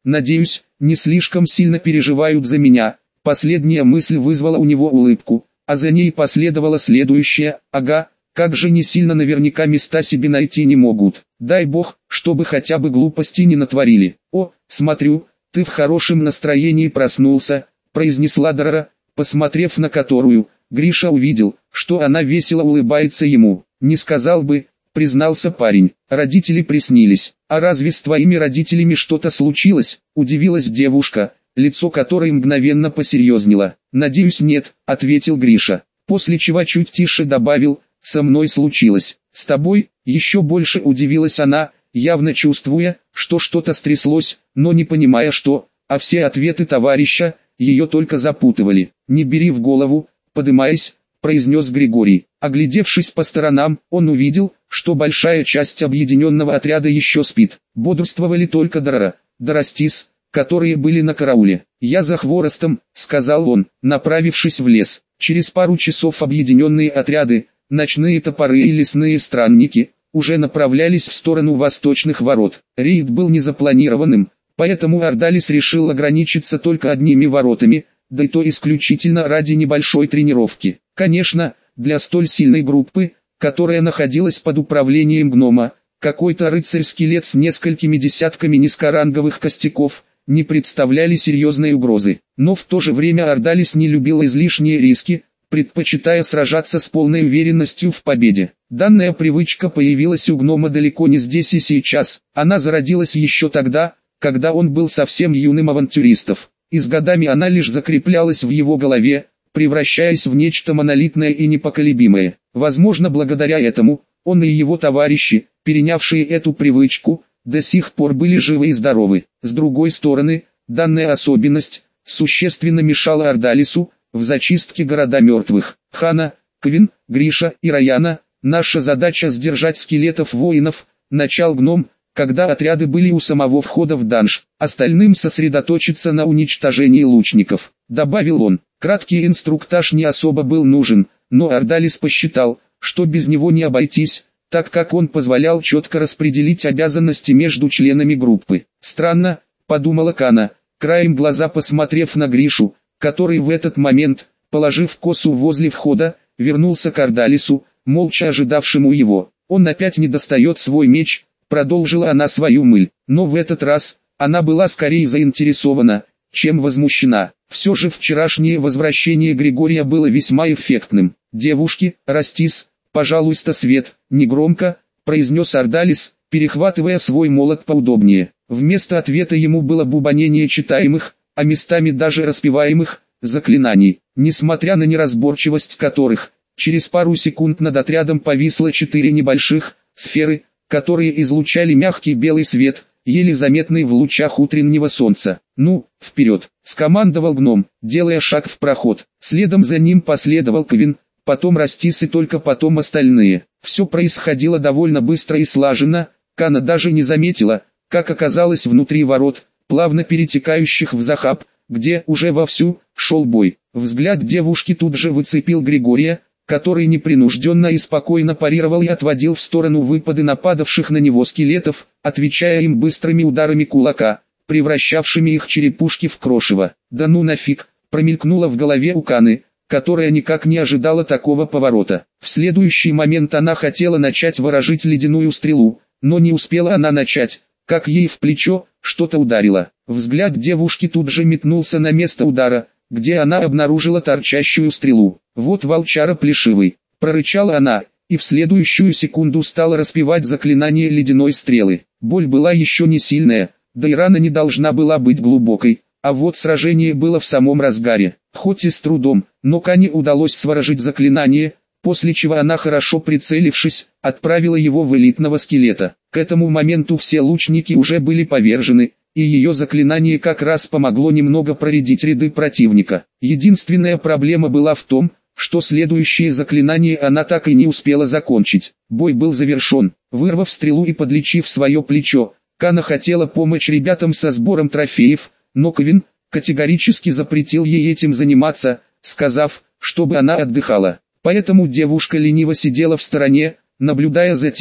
Надеюсь, не слишком сильно переживают за меня. Последняя мысль вызвала у него улыбку, а за ней последовала следующая: ага, как же не сильно наверняка места себе найти не могут. Дай бог, чтобы хотя бы глупости не натворили. О, смотрю, ты в хорошем настроении проснулся, произнесла Дорора, посмотрев на которую, Гриша увидел, что она весело улыбается ему. Не сказал бы, признался парень, родители приснились. А разве с твоими родителями что-то случилось? Удивилась девушка, лицо которой мгновенно посерьезнело. Надеюсь, нет, ответил Гриша, после чего чуть тише добавил: со мной случилось. С тобой? Еще больше удивилась она, явно чувствуя, что что-то стряслось, но не понимая что, а все ответы товарища ее только запутывали. Не бери в голову, подымаясь, произнес Григорий. Оглядевшись по сторонам, он увидел, что большая часть объединенного отряда еще спит. Бодрствовали только Дорора, да Растис, которые были на карауле. «Я за хворостом», — сказал он, направившись в лес. Через пару часов объединенные отряды, ночные топоры и лесные странники, уже направлялись в сторону восточных ворот. Рейд был незапланированным, поэтому Ордалис решил ограничиться только одними воротами, да и то исключительно ради небольшой тренировки. Конечно, для столь сильной группы, которая находилась под управлением гнома, какой-то рыцарь-скелет с несколькими десятками низкоранговых костяков не представляли серьезной угрозы. Но в то же время Ордалис не любил излишние риски, предпочитая сражаться с полной уверенностью в победе. Данная привычка появилась у гнома далеко не здесь и сейчас, она зародилась еще тогда, когда он был совсем юным авантюристом, и с годами она лишь закреплялась в его голове, превращаясь в нечто монолитное и непоколебимое. Возможно, благодаря этому, он и его товарищи, перенявшие эту привычку, до сих пор были живы и здоровы. С другой стороны, данная особенность существенно мешала Ордалису в зачистке города мертвых. Хана, Квин, Гриша и Раяна, наша задача сдержать скелетов воинов, начал гном, когда отряды были у самого входа в данж, остальным сосредоточиться на уничтожении лучников, добавил он. Краткий инструктаж не особо был нужен, но Ордалис посчитал, что без него не обойтись, так как он позволял четко распределить обязанности между членами группы. Странно, подумала Кана, краем глаза посмотрев на Гришу, который в этот момент, положив косу возле входа, вернулся к Ордалису, молча ожидавшему его. Он опять не достает свой меч, продолжила она свою мысль, но в этот раз, она была скорее заинтересована, чем возмущена. Все же вчерашнее возвращение Григория было весьма эффектным. «Девушки, Растис, пожалуйста, свет», — негромко произнес Ордалис, перехватывая свой молот поудобнее. Вместо ответа ему было бубонение читаемых, а местами даже распеваемых, заклинаний, несмотря на неразборчивость которых, через пару секунд над отрядом повисло четыре небольших сферы, которые излучали мягкий белый свет, еле заметный в лучах утреннего солнца. «Ну, вперед!» — скомандовал гном, делая шаг в проход. Следом за ним последовал Квин, потом Растис и только потом остальные. Все происходило довольно быстро и слаженно, Кана даже не заметила, как оказалась внутри ворот, плавно перетекающих в захаб, где уже вовсю шел бой. Взгляд девушки тут же выцепил Григория, который непринужденно и спокойно парировал и отводил в сторону выпады нападавших на него скелетов, отвечая им быстрыми ударами кулака, превращавшими их черепушки в крошево. «Да ну нафиг!» промелькнуло в голове у Каны, которая никак не ожидала такого поворота. В следующий момент она хотела начать ворожить ледяную стрелу, но не успела она начать, как ей в плечо что-то ударило. Взгляд девушки тут же метнулся на место удара, где она обнаружила торчащую стрелу. «Вот волчара плешивый», — прорычала она, и в следующую секунду стала распевать заклинание ледяной стрелы. Боль была еще не сильная, да и рана не должна была быть глубокой, а вот сражение было в самом разгаре. Хоть и с трудом, но Кане удалось сворожить заклинание, после чего она, хорошо прицелившись, отправила его в элитного скелета. К этому моменту все лучники уже были повержены, и ее заклинание как раз помогло немного проредить ряды противника. Единственная проблема была в том, что следующее заклинание она так и не успела закончить. Бой был завершен. Вырвав стрелу и подлечив свое плечо, Кана хотела помочь ребятам со сбором трофеев, но Квин категорически запретил ей этим заниматься, сказав, чтобы она отдыхала. Поэтому девушка лениво сидела в стороне, наблюдая за тем,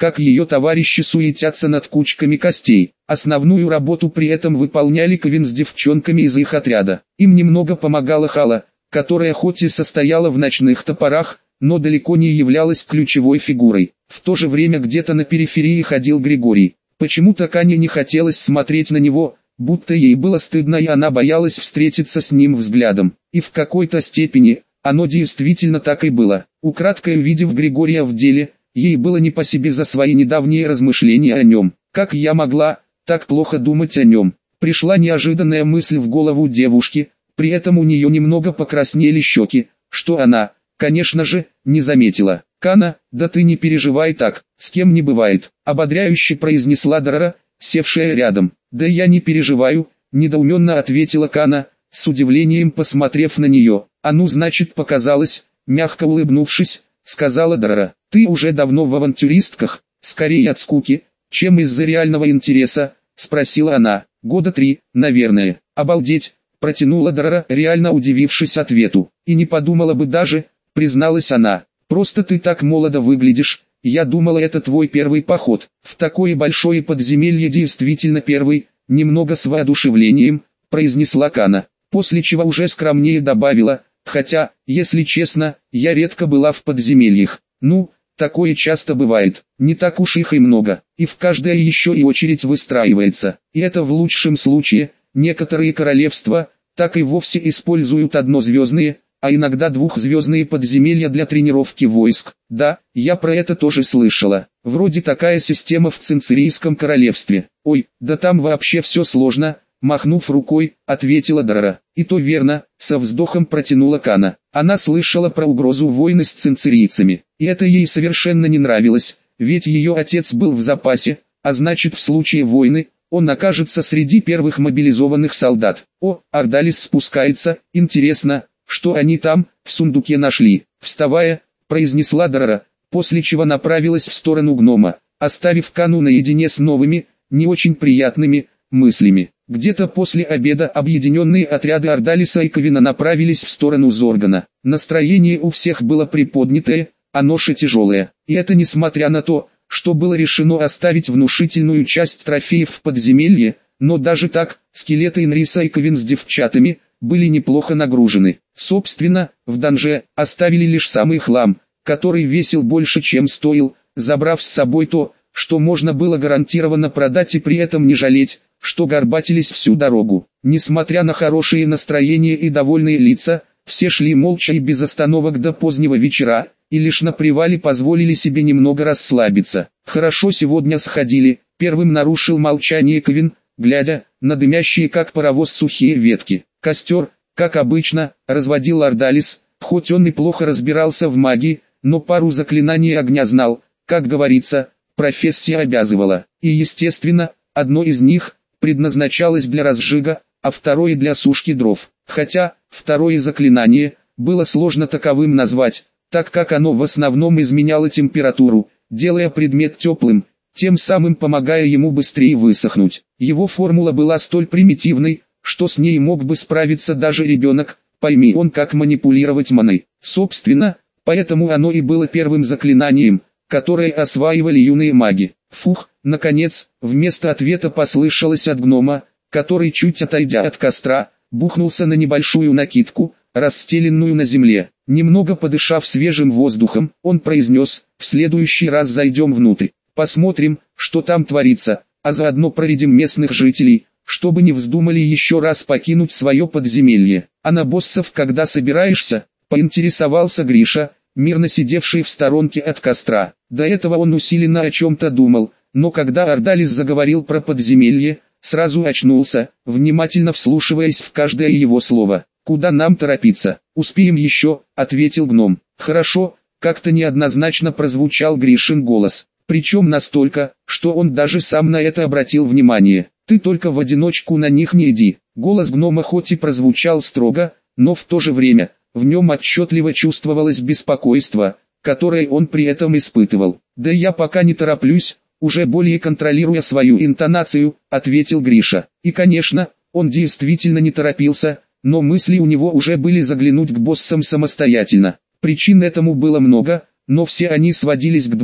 как ее товарищи суетятся над кучками костей. Основную работу при этом выполняли Кевин с девчонками из их отряда. Им немного помогала Хала, которая хоть и состояла в ночных топорах, но далеко не являлась ключевой фигурой. В то же время где-то на периферии ходил Григорий. Почему-то Кане не хотелось смотреть на него, будто ей было стыдно и она боялась встретиться с ним взглядом. И в какой-то степени, оно действительно так и было. Украдкой увидев Григория в деле, ей было не по себе за свои недавние размышления о нем. Как я могла так плохо думать о нем? Пришла неожиданная мысль в голову девушки, при этом у нее немного покраснели щеки, что она, конечно же, не заметила. «Кана, да ты не переживай так, с кем не бывает», — ободряюще произнесла Дарара, севшая рядом. «Да я не переживаю», — недоуменно ответила Кана, с удивлением посмотрев на нее. «А ну значит показалось», — мягко улыбнувшись, сказала Дарара. «Ты уже давно в авантюристках, скорее от скуки, чем из-за реального интереса», — спросила она. «Года три, наверное». «Обалдеть», — протянула Дарара, реально удивившись ответу. «И не подумала бы даже», — призналась она. «Просто ты так молодо выглядишь, я думала это твой первый поход. В такое большое подземелье действительно первый», — немного с воодушевлением, произнесла Кана, после чего уже скромнее добавила, «хотя, если честно, я редко была в подземельях. Ну, такое часто бывает, не так уж их и много, и в каждое еще и очередь выстраивается, и это в лучшем случае, некоторые королевства, так и вовсе используют однозвездные, а иногда двухзвездные подземелья для тренировки войск. Да, я про это тоже слышала. Вроде такая система в Цинцирийском королевстве. Ой, да там вообще все сложно», — махнув рукой, ответила Дарара. «И то верно», — со вздохом протянула Кана. Она слышала про угрозу войны с цинцирийцами, и это ей совершенно не нравилось, ведь ее отец был в запасе, а значит в случае войны, он окажется среди первых мобилизованных солдат. «О, Ардалис спускается, интересно, что они там, в сундуке нашли?» Вставая, произнесла Дарара, после чего направилась в сторону гнома, оставив Кану наедине с новыми, не очень приятными, мыслями. Где-то после обеда объединенные отряды Ардалиса и Кевина направились в сторону Зоргана. Настроение у всех было приподнятое, а ноша тяжелая. И это несмотря на то, что было решено оставить внушительную часть трофеев в подземелье, но даже так, скелеты Инриса и Кевин с девчатами были неплохо нагружены. Собственно, в данже оставили лишь самый хлам, который весил больше, чем стоил, забрав с собой то, что можно было гарантированно продать и при этом не жалеть, что горбатились всю дорогу. Несмотря на хорошее настроение и довольные лица, все шли молча и без остановок до позднего вечера, и лишь на привале позволили себе немного расслабиться. «Хорошо сегодня сходили», — первым нарушил молчание Кевин, глядя на дымящие как паровоз сухие ветки. Костер, как обычно, разводил Ардалис, хоть он и плохо разбирался в магии, но пару заклинаний огня знал, как говорится, профессия обязывала. И естественно, одно из них предназначалось для разжига, а второе для сушки дров. Хотя, второе заклинание было сложно таковым назвать, так как оно в основном изменяло температуру, делая предмет теплым, тем самым помогая ему быстрее высохнуть. Его формула была столь примитивной, что с ней мог бы справиться даже ребенок, пойми он как манипулировать маной. Собственно, поэтому оно и было первым заклинанием, которое осваивали юные маги. Фух, наконец, вместо ответа послышалось от гнома, который, чуть отойдя от костра, бухнулся на небольшую накидку, расстеленную на земле. Немного подышав свежим воздухом, он произнес: «В следующий раз зайдем внутрь, посмотрим, что там творится, а заодно проредим местных жителей, чтобы не вздумали еще раз покинуть свое подземелье». «А на боссов когда собираешься?» — поинтересовался Гриша, мирно сидевший в сторонке от костра. До этого он усиленно о чем-то думал, но когда Ардалис заговорил про подземелье, сразу очнулся, внимательно вслушиваясь в каждое его слово. «Куда нам торопиться? Успеем еще», — ответил гном. «Хорошо», — как-то неоднозначно прозвучал Гришин голос, причем настолько, что он даже сам на это обратил внимание. «Ты только в одиночку на них не иди». Голос гнома хоть и прозвучал строго, но в то же время, в нем отчетливо чувствовалось беспокойство, которое он при этом испытывал. «Да я пока не тороплюсь», уже более контролируя свою интонацию, ответил Гриша. И конечно, он действительно не торопился, но мысли у него уже были заглянуть к боссам самостоятельно. Причин этому было много, но все они сводились к двум.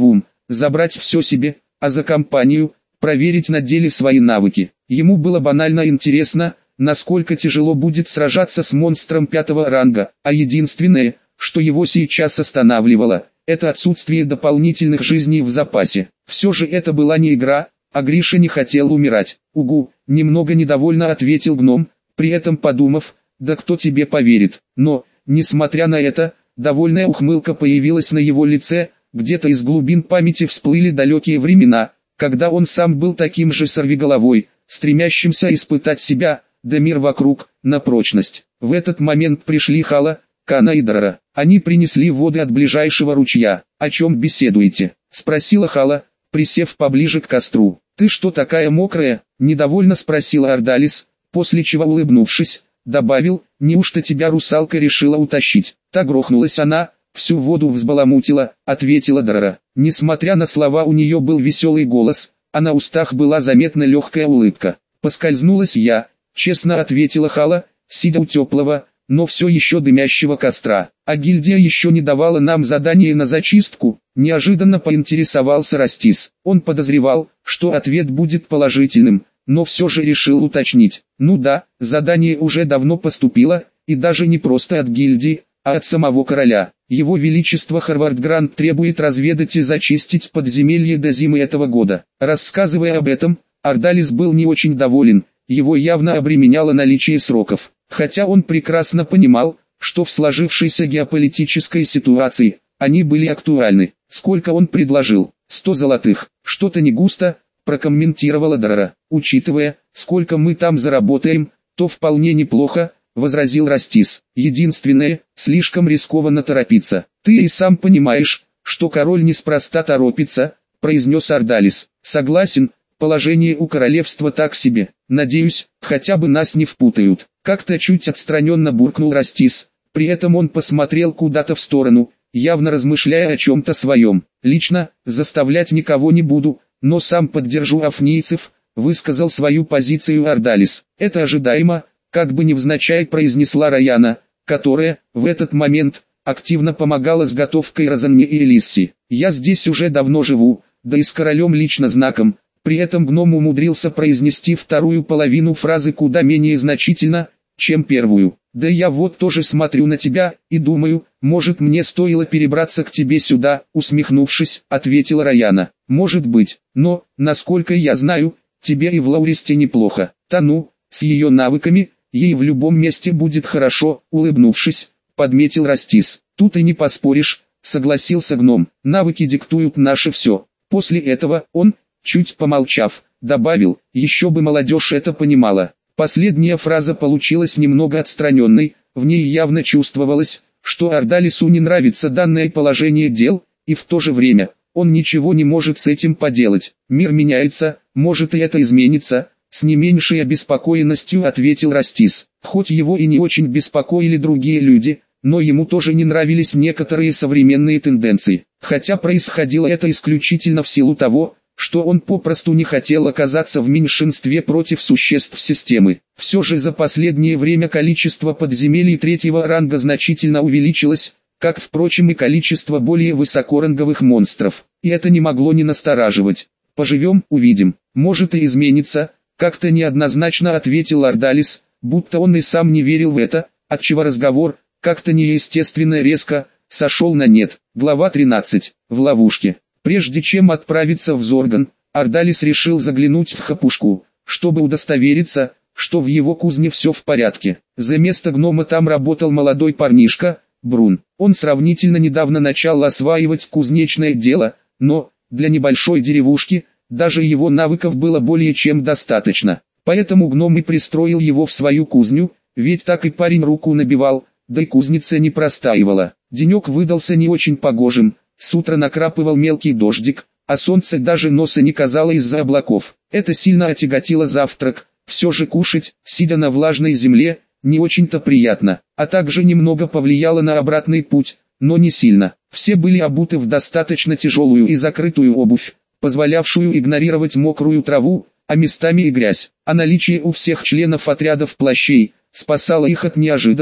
забрать все себе, а за компанию проверить на деле свои навыки. Ему было банально интересно, насколько тяжело будет сражаться с монстром пятого ранга, а единственное, что его сейчас останавливало, это отсутствие дополнительных жизней в запасе. Все же это была не игра, а Гриша не хотел умирать. «Угу», немного недовольно ответил гном, при этом подумав, да кто тебе поверит. Но, несмотря на это, довольная ухмылка появилась на его лице, где-то из глубин памяти всплыли далекие времена, когда он сам был таким же сорвиголовой, стремящимся испытать себя, да мир вокруг, на прочность. В этот момент пришли Хала, Кана и Драра. Они принесли воды от ближайшего ручья. «О чем беседуете?» — спросила Хала, присев поближе к костру. «Ты что такая мокрая?» — недовольно спросила Ардалис, после чего, улыбнувшись, добавил: «Неужто тебя русалка решила утащить?» «Та грохнулась она, всю воду взбаламутила», — ответила Драра. Несмотря на слова, у нее был веселый голос, а на устах была заметна легкая улыбка. «Поскользнулась я», — честно ответила Хала, сидя у теплого, но все еще дымящего костра. «А гильдия еще не давала нам задание на зачистку?» — неожиданно поинтересовался Растис. Он подозревал, что ответ будет положительным, но все же решил уточнить. «Ну да, задание уже давно поступило, и даже не просто от гильдии, а от самого короля. Его Величество Харвард Грант требует разведать и зачистить подземелье до зимы этого года». Рассказывая об этом, Ардалис был не очень доволен, его явно обременяло наличие сроков. Хотя он прекрасно понимал, что в сложившейся геополитической ситуации они были актуальны. «Сколько он предложил?» «Сто золотых». «Что-то не густо», — прокомментировала Драра. «Учитывая, сколько мы там заработаем, то вполне неплохо», — возразил Растис. «Единственное, слишком рискованно торопиться». «Ты и сам понимаешь, что король неспроста торопится», — произнес Ардалис. «Согласен, положение у королевства так себе. Надеюсь, хотя бы нас не впутают». Как-то чуть отстраненно буркнул Растис, при этом он посмотрел куда-то в сторону, явно размышляя о чем-то своем. «Лично, заставлять никого не буду, но сам поддержу афнийцев», высказал свою позицию Ардалис. «Это ожидаемо», как бы невзначай произнесла Раяна, которая, в этот момент, активно помогала с готовкой Розанне и Элисси. «Я здесь уже давно живу, да и с королем лично знаком». При этом гном умудрился произнести вторую половину фразы куда менее значительно, чем первую. «Да я вот тоже смотрю на тебя, и думаю, может мне стоило перебраться к тебе сюда», усмехнувшись, ответила Раяна. «Может быть, но, насколько я знаю, тебе и в Лауристе неплохо». «Та ну, с ее навыками, ей в любом месте будет хорошо», улыбнувшись, подметил Растис. «Тут и не поспоришь», согласился гном. «Навыки диктуют наше все». После этого он, чуть помолчав, добавил: «Еще бы молодежь это понимала». Последняя фраза получилась немного отстраненной, в ней явно чувствовалось, что Ардалису не нравится данное положение дел, и в то же время, он ничего не может с этим поделать. «Мир меняется, может и это изменится», с не меньшей обеспокоенностью ответил Растис. Хоть его и не очень беспокоили другие люди, но ему тоже не нравились некоторые современные тенденции. Хотя происходило это исключительно в силу того, что он попросту не хотел оказаться в меньшинстве против существ системы. Все же за последнее время количество подземелий третьего ранга значительно увеличилось, как, впрочем, и количество более высокоранговых монстров. И это не могло не настораживать. «Поживем, увидим. Может и изменится», — как-то неоднозначно ответил Ардалис, будто он и сам не верил в это, отчего разговор, как-то неестественно резко, сошел на нет. Глава тринадцать. В ловушке. Прежде чем отправиться в Зорган, Ардалис решил заглянуть в хапушку, чтобы удостовериться, что в его кузне все в порядке. За место гнома там работал молодой парнишка, Брун. Он сравнительно недавно начал осваивать кузнечное дело, но, для небольшой деревушки, даже его навыков было более чем достаточно. Поэтому гном и пристроил его в свою кузню, ведь так и парень руку набивал, да и кузница не простаивала. Денек выдался не очень погожим. С утра накрапывал мелкий дождик, а солнце даже носа не казало из-за облаков. Это сильно отяготило завтрак, все же кушать, сидя на влажной земле, не очень-то приятно, а также немного повлияло на обратный путь, но не сильно. Все были обуты в достаточно тяжелую и закрытую обувь, позволявшую игнорировать мокрую траву, а местами и грязь. А наличие у всех членов отрядов плащей спасало их от неожиданно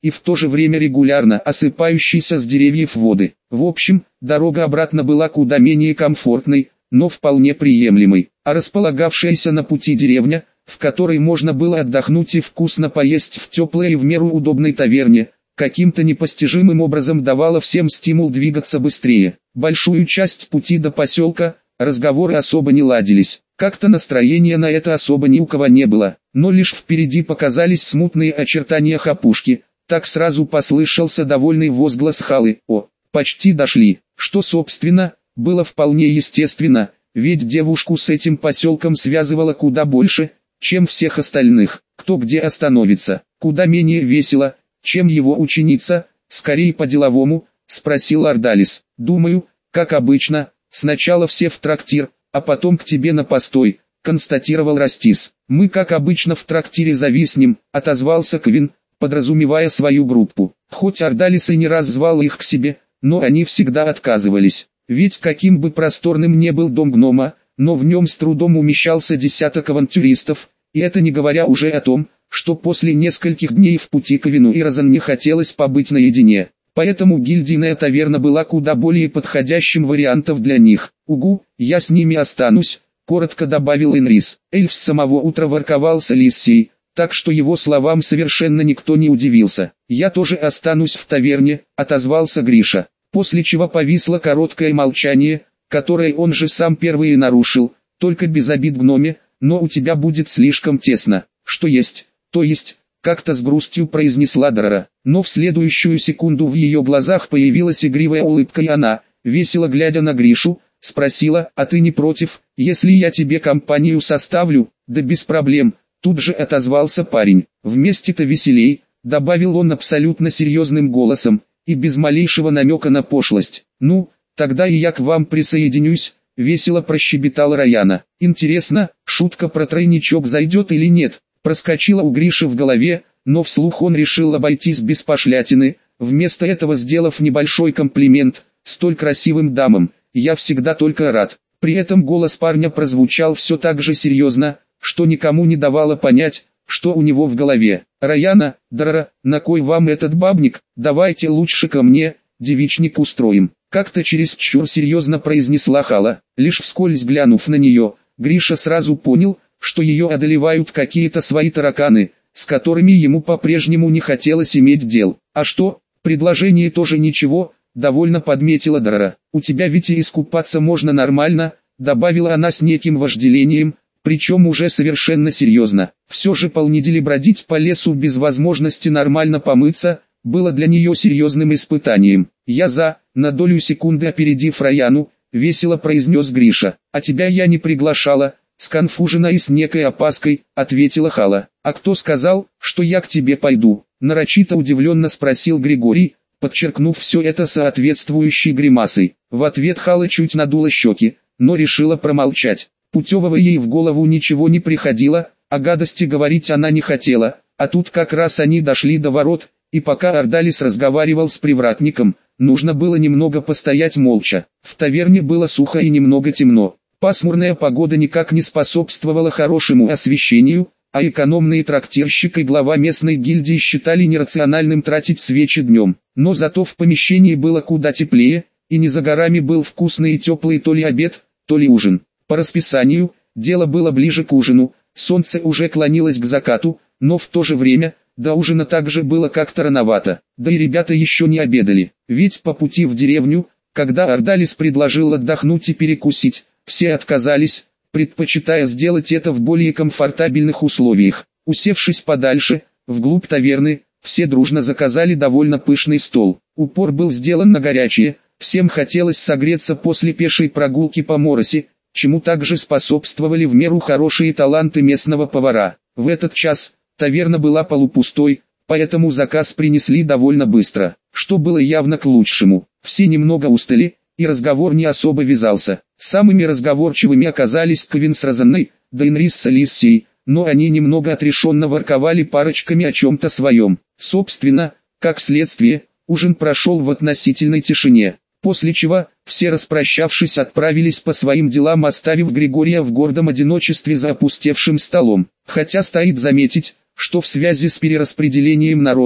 и в то же время регулярно осыпающейся с деревьев воды. В общем, дорога обратно была куда менее комфортной, но вполне приемлемой, а располагавшаяся на пути деревня, в которой можно было отдохнуть и вкусно поесть в теплой и в меру удобной таверне, каким-то непостижимым образом давала всем стимул двигаться быстрее. Большую часть пути до поселка разговоры особо не ладились, как-то настроения на это особо ни у кого не было, но лишь впереди показались смутные очертания хапушки, так сразу послышался довольный возглас Халы: «О, почти дошли», что собственно, было вполне естественно, ведь девушку с этим поселком связывало куда больше, чем всех остальных. Кто где остановится, куда менее весело, чем его ученица, скорее по-деловому, спросил Ордалис. «Думаю, как обычно, сначала все в трактир, а потом к тебе на постой», констатировал Растис. «Мы как обычно в трактире зависнем», отозвался Квин, подразумевая свою группу. Хоть Ордалис и не раз звал их к себе, но они всегда отказывались. Ведь каким бы просторным не был дом гнома, но в нем с трудом умещался десяток авантюристов, и это не говоря уже о том, что после нескольких дней в пути Квину и Розан не хотелось побыть наедине. Поэтому гильдийная таверна была куда более подходящим вариантом для них. «Угу, я с ними останусь», — коротко добавил Энрис. Эльф с самого утра ворковался Лиссией, так что его словам совершенно никто не удивился. «Я тоже останусь в таверне», — отозвался Гриша. После чего повисло короткое молчание, которое он же сам первый и нарушил. «Только без обид, гноме, но у тебя будет слишком тесно». «Что есть, то есть», — как-то с грустью произнесла Дарара. Но в следующую секунду в ее глазах появилась игривая улыбка, и она, весело глядя на Гришу, спросила: «А ты не против, если я тебе компанию составлю?» «Да без проблем», — тут же отозвался парень. «Вместе-то веселей», — добавил он абсолютно серьезным голосом, и без малейшего намека на пошлость. «Ну, тогда и я к вам присоединюсь», — весело прощебетала Раяна. «Интересно, шутка про тройничок зайдет или нет?» Проскочила у Гриши в голове, но вслух он решил обойтись без пошлятины, вместо этого сделав небольшой комплимент: «Столь красивым дамам, я всегда только рад». При этом голос парня прозвучал все так же серьезно, что никому не давало понять, что у него в голове. «Раяна, Дарара, на кой вам этот бабник? Давайте лучше ко мне, девичник устроим», как-то чересчур серьезно произнесла Хала. Лишь вскользь глянув на нее, Гриша сразу понял, что ее одолевают какие-то свои тараканы, с которыми ему по-прежнему не хотелось иметь дел. «А что, предложение тоже ничего», — довольно подметила Дарара. «У тебя ведь и искупаться можно нормально», — добавила она с неким вожделением, причем уже совершенно серьезно. Все же полнедели бродить по лесу без возможности нормально помыться, было для нее серьезным испытанием. «Я за», — на долю секунды опередив Раяну, весело произнес Гриша. «А тебя я не приглашала», — сконфужена и с некой опаской, ответила Хала. «А кто сказал, что я к тебе пойду?» Нарочито удивленно спросил Григорий, подчеркнув все это соответствующей гримасой. В ответ Хала чуть надула щеки, но решила промолчать. Путевого ей в голову ничего не приходило, о гадости говорить она не хотела, а тут как раз они дошли до ворот, и пока Ордалис разговаривал с привратником, нужно было немного постоять молча. В таверне было сухо и немного темно. Пасмурная погода никак не способствовала хорошему освещению, а экономные трактирщик и глава местной гильдии считали нерациональным тратить свечи днем. Но зато в помещении было куда теплее, и не за горами был вкусный и теплый то ли обед, то ли ужин. По расписанию, дело было ближе к ужину, солнце уже клонилось к закату, но в то же время, до ужина также было как-то рановато, да и ребята еще не обедали, ведь по пути в деревню, когда Ордалис предложил отдохнуть и перекусить, все отказались, предпочитая сделать это в более комфортабельных условиях. Усевшись подальше, вглубь таверны, все дружно заказали довольно пышный стол. Упор был сделан на горячее, всем хотелось согреться после пешей прогулки по Моросе, чему также способствовали в меру хорошие таланты местного повара. В этот час таверна была полупустой, поэтому заказ принесли довольно быстро, что было явно к лучшему. Все немного устали, и разговор не особо вязался. Самыми разговорчивыми оказались Квин с Розанной, да Энрис с Алиссией, но они немного отрешенно ворковали парочками о чем-то своем. Собственно, как следствие, ужин прошел в относительной тишине, после чего, все распрощавшись, отправились по своим делам, оставив Григория в гордом одиночестве за опустевшим столом. Хотя стоит заметить, что в связи с перераспределением народа,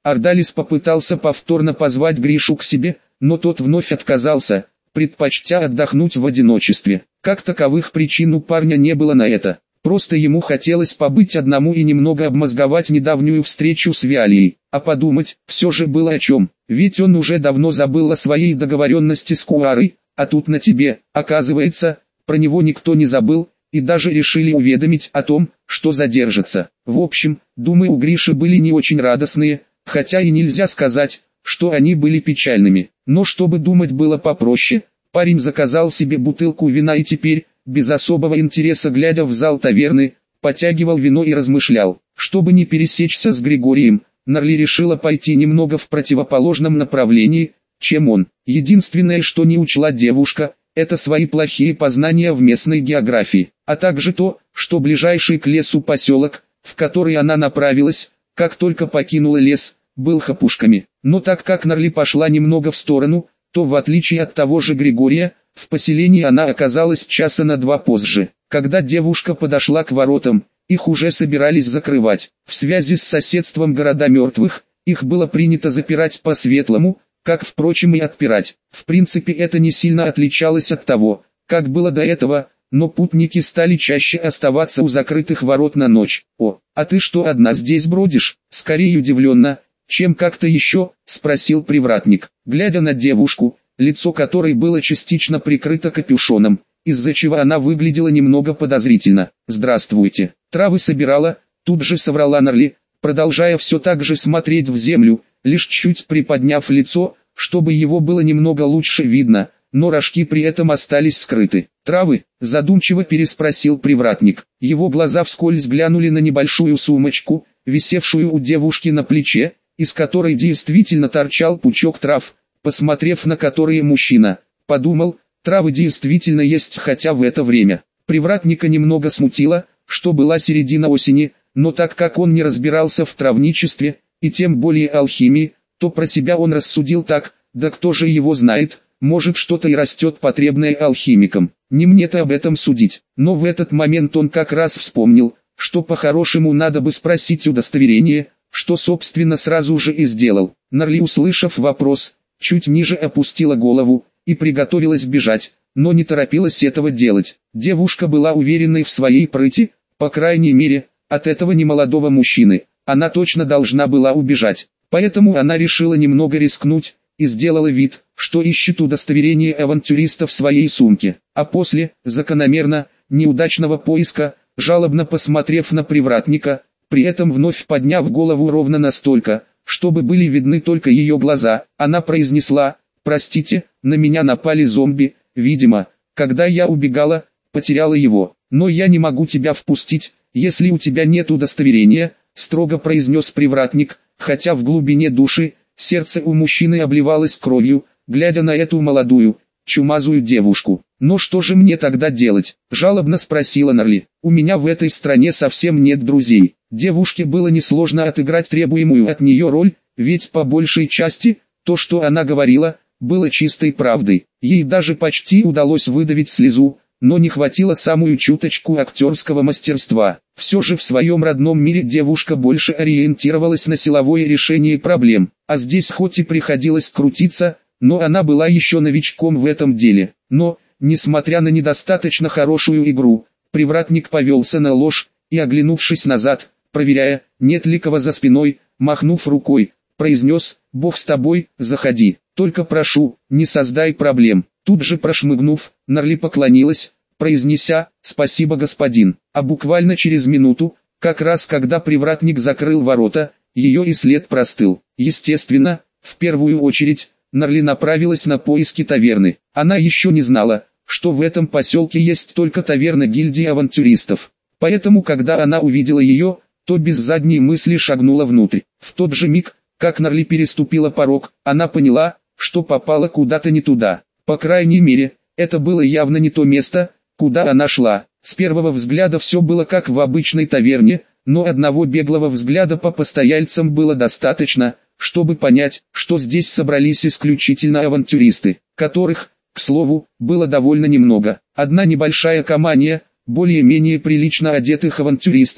Ордалис попытался повторно позвать Гришу к себе, но тот вновь отказался, предпочтя отдохнуть в одиночестве. Как таковых причин у парня не было на это. Просто ему хотелось побыть одному и немного обмозговать недавнюю встречу с Виалией. А подумать все же было о чем. Ведь он уже давно забыл о своей договоренности с Куарой, а тут на тебе, оказывается, про него никто не забыл, и даже решили уведомить о том, что задержится. В общем, думы у Гриши были не очень радостные, хотя и нельзя сказать, что они были печальными. Но чтобы думать было попроще, парень заказал себе бутылку вина и теперь, без особого интереса глядя в зал таверны, потягивал вино и размышлял. Чтобы не пересечься с Григорием, Нарли решила пойти немного в противоположном направлении, чем он. Единственное, что не учла девушка, это свои плохие познания в местной географии, а также то, что ближайший к лесу поселок, в который она направилась, как только покинула лес, был хапушками. Но так как Нарли пошла немного в сторону, то в отличие от того же Григория, в поселении она оказалась часа на два позже. Когда девушка подошла к воротам, их уже собирались закрывать. В связи с соседством города мертвых, их было принято запирать по-светлому, как впрочем и отпирать. В принципе это не сильно отличалось от того, как было до этого, но путники стали чаще оставаться у закрытых ворот на ночь. «О, а ты что одна здесь бродишь?» Скорее удивленно, чем как-то еще, спросил привратник, глядя на девушку, лицо которой было частично прикрыто капюшоном, из-за чего она выглядела немного подозрительно. «Здравствуйте, травы собирала», тут же соврала Нарли, продолжая все так же смотреть в землю, лишь чуть приподняв лицо, чтобы его было немного лучше видно, но рожки при этом остались скрыты. «Травы?» – задумчиво переспросил привратник. Его глаза вскользь глянули на небольшую сумочку, висевшую у девушки на плече, из которой действительно торчал пучок трав, посмотрев на которые мужчина подумал, травы действительно есть, хотя в это время привратника немного смутило, что была середина осени, но так как он не разбирался в травничестве, и тем более алхимии, то про себя он рассудил так: да кто же его знает, может что-то и растет потребное алхимикам, не мне-то об этом судить. Но в этот момент он как раз вспомнил, что по-хорошему надо бы спросить удостоверение, что собственно сразу же и сделал. Нарли, услышав вопрос, чуть ниже опустила голову и приготовилась бежать, но не торопилась этого делать. Девушка была уверенной в своей прыти, по крайней мере, от этого немолодого мужчины она точно должна была убежать. Поэтому она решила немного рискнуть и сделала вид, что ищет удостоверение авантюриста в своей сумке. А после, закономерно, неудачного поиска, жалобно посмотрев на привратника, при этом вновь подняв голову ровно настолько, чтобы были видны только ее глаза, она произнесла: «Простите, на меня напали зомби, видимо, когда я убегала, потеряла его, но я не могу тебя впустить, если у тебя нет удостоверения», строго произнес привратник, хотя в глубине души, сердце у мужчины обливалось кровью, глядя на эту молодую, чумазую девушку. «Но что же мне тогда делать?» – жалобно спросила Нарли. «У меня в этой стране совсем нет друзей». Девушке было несложно отыграть требуемую от нее роль, ведь по большей части, то, что она говорила, было чистой правдой. Ей даже почти удалось выдавить слезу, но не хватило самую чуточку актерского мастерства. Все же в своем родном мире девушка больше ориентировалась на силовое решение проблем, а здесь хоть и приходилось крутиться, но она была еще новичком в этом деле. Но, несмотря на недостаточно хорошую игру, привратник повелся на ложь, и, оглянувшись назад, проверяя, нет ли кого за спиной, махнув рукой, произнес: «Бог с тобой, заходи, только прошу, не создай проблем». Тут же прошмыгнув, Нарли поклонилась, произнеся: «Спасибо, господин». А буквально через минуту, как раз когда привратник закрыл ворота, ее и след простыл. Естественно, в первую очередь, Нарли направилась на поиски таверны. Она еще не знала, что в этом поселке есть только таверна гильдии авантюристов. Поэтому, когда она увидела ее, то без задней мысли шагнула внутрь. В тот же миг, как Нарли переступила порог, она поняла, что попала куда-то не туда. По крайней мере, это было явно не то место, куда она шла. С первого взгляда все было как в обычной таверне, но одного беглого взгляда по постояльцам было достаточно, чтобы понять, что здесь собрались исключительно авантюристы, которых, к слову, было довольно немного. Одна небольшая компания, более-менее прилично одетых авантюристов,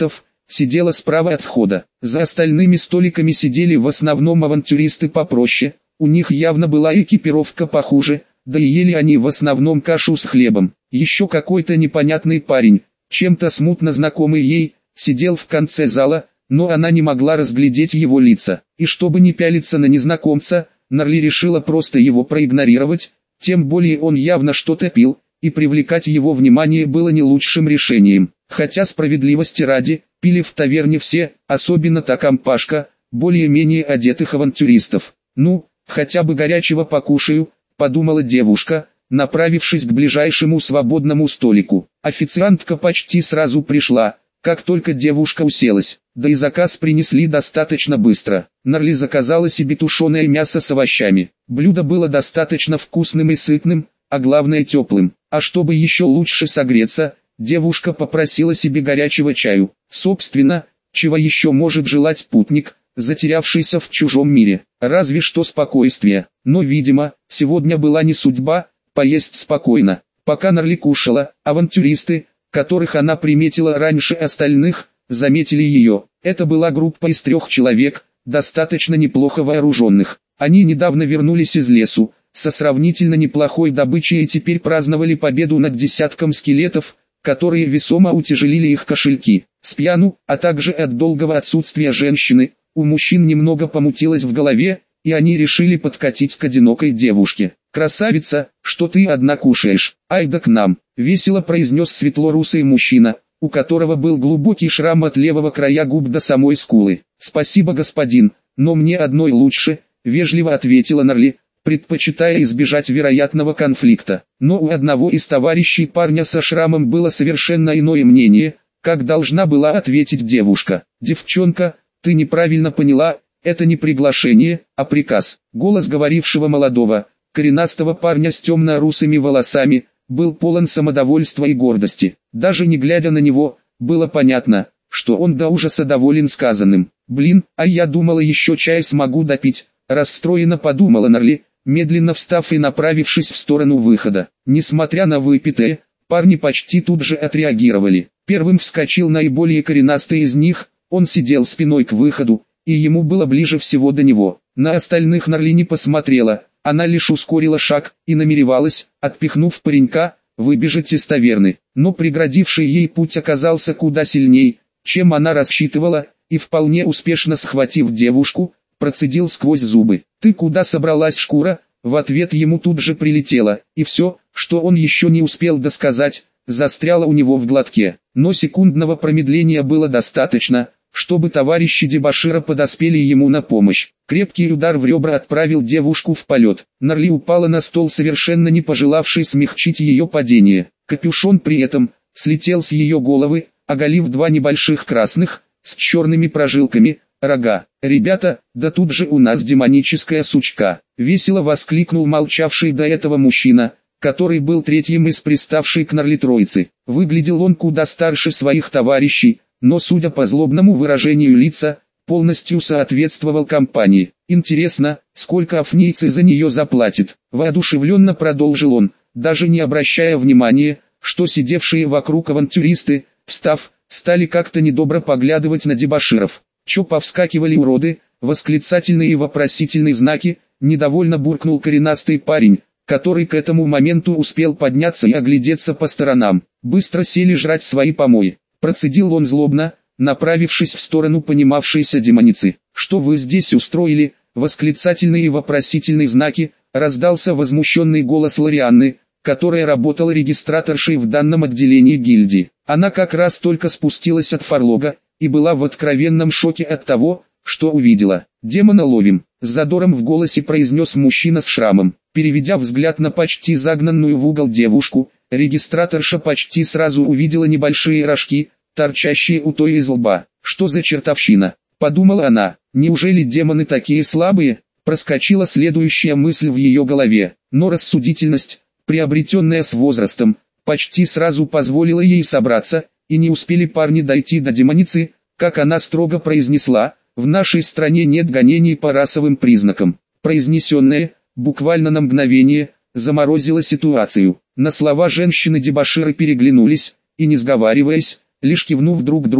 сидела справа от входа. За остальными столиками сидели в основном авантюристы попроще, у них явно была экипировка похуже, да и ели они в основном кашу с хлебом. Еще какой-то непонятный парень, чем-то смутно знакомый ей, сидел в конце зала, но она не могла разглядеть его лица. И чтобы не пялиться на незнакомца, Нарли решила просто его проигнорировать, тем более он явно что-то пил, и привлекать его внимание было не лучшим решением. Хотя справедливости ради, пили в таверне все, особенно та компашка, более-менее одетых авантюристов. «Ну, хотя бы горячего покушаю», — подумала девушка, направившись к ближайшему свободному столику. Официантка почти сразу пришла, как только девушка уселась, да и заказ принесли достаточно быстро. Нарли заказала себе тушеное мясо с овощами. Блюдо было достаточно вкусным и сытным, а главное теплым. А чтобы еще лучше согреться, девушка попросила себе горячего чаю. Собственно, чего еще может желать путник, затерявшийся в чужом мире? Разве что спокойствие. Но, видимо, сегодня была не судьба поесть спокойно. Пока Нарли кушала, авантюристы, которых она приметила раньше остальных, заметили ее. Это была группа из трех человек, достаточно неплохо вооруженных. Они недавно вернулись из лесу, со сравнительно неплохой добычей и теперь праздновали победу над десятком скелетов, которые весомо утяжелили их кошельки. Спьяну, а также от долгого отсутствия женщины, у мужчин немного помутилось в голове, и они решили подкатить к одинокой девушке. «Красавица, что ты одна кушаешь? Ай да к нам!» — весело произнес светлорусый мужчина, у которого был глубокий шрам от левого края губ до самой скулы. «Спасибо, господин, но мне одной лучше», — вежливо ответила Нарли, предпочитая избежать вероятного конфликта. Но у одного из товарищей парня со шрамом было совершенно иное мнение, как должна была ответить девушка. «Девчонка, ты неправильно поняла, это не приглашение, а приказ». Голос говорившего молодого, коренастого парня с темно-русыми волосами, был полон самодовольства и гордости. Даже не глядя на него, было понятно, что он до ужаса доволен сказанным. «Блин, а я думала еще чай смогу допить», — расстроенно подумала Нарли, медленно встав и направившись в сторону выхода. Несмотря на выпитое, парни почти тут же отреагировали. Первым вскочил наиболее коренастый из них, он сидел спиной к выходу, и ему было ближе всего до него. На остальных Нарли не посмотрела, она лишь ускорила шаг и намеревалась, отпихнув паренька, выбежать из таверны. Но преградивший ей путь оказался куда сильней, чем она рассчитывала, и вполне успешно схватив девушку, процедил сквозь зубы. «Ты куда собралась, шкура?» В ответ ему тут же прилетело, и все, что он еще не успел досказать, застряло у него в глотке. Но секундного промедления было достаточно, чтобы товарищи дебошира подоспели ему на помощь. Крепкий удар в ребра отправил девушку в полет. Нарли упала на стол, совершенно не пожелавший смягчить ее падение. Капюшон при этом слетел с ее головы, оголив два небольших красных, с черными прожилками, рога. «Ребята, да тут же у нас демоническая сучка!» — весело воскликнул молчавший до этого мужчина, который был третьим из приставшей к Нарли троицы. Выглядел он куда старше своих товарищей, но, судя по злобному выражению лица, полностью соответствовал компании. «Интересно, сколько афнийцы за нее заплатят?» — воодушевленно продолжил он, даже не обращая внимания, что сидевшие вокруг авантюристы, встав, стали как-то недобро поглядывать на дебоширов. «Чё повскакивали уроды?» — восклицательные и вопросительные знаки, недовольно буркнул коренастый парень, который к этому моменту успел подняться и оглядеться по сторонам. «Быстро сели жрать свои помои», — процедил он злобно, направившись в сторону понимавшейся демоницы. «Что вы здесь устроили?» — восклицательные и вопросительные знаки, раздался возмущенный голос Лорианны, которая работала регистраторшей в данном отделении гильдии. Она как раз только спустилась от фарлога, и была в откровенном шоке от того, что увидела. «Демона ловим», — с задором в голосе произнес мужчина с шрамом. Переведя взгляд на почти загнанную в угол девушку, регистраторша почти сразу увидела небольшие рожки, торчащие у той из лба. «Что за чертовщина?» — подумала она. «Неужели демоны такие слабые?» Проскочила следующая мысль в ее голове, но рассудительность, приобретенная с возрастом, почти сразу позволила ей собраться, и не успели парни дойти до демоницы, как она строго произнесла: «В нашей стране нет гонений по расовым признакам». Произнесенное, буквально на мгновение, заморозило ситуацию. На слова женщины-дебоширы переглянулись, и не сговариваясь, лишь кивнув друг другу,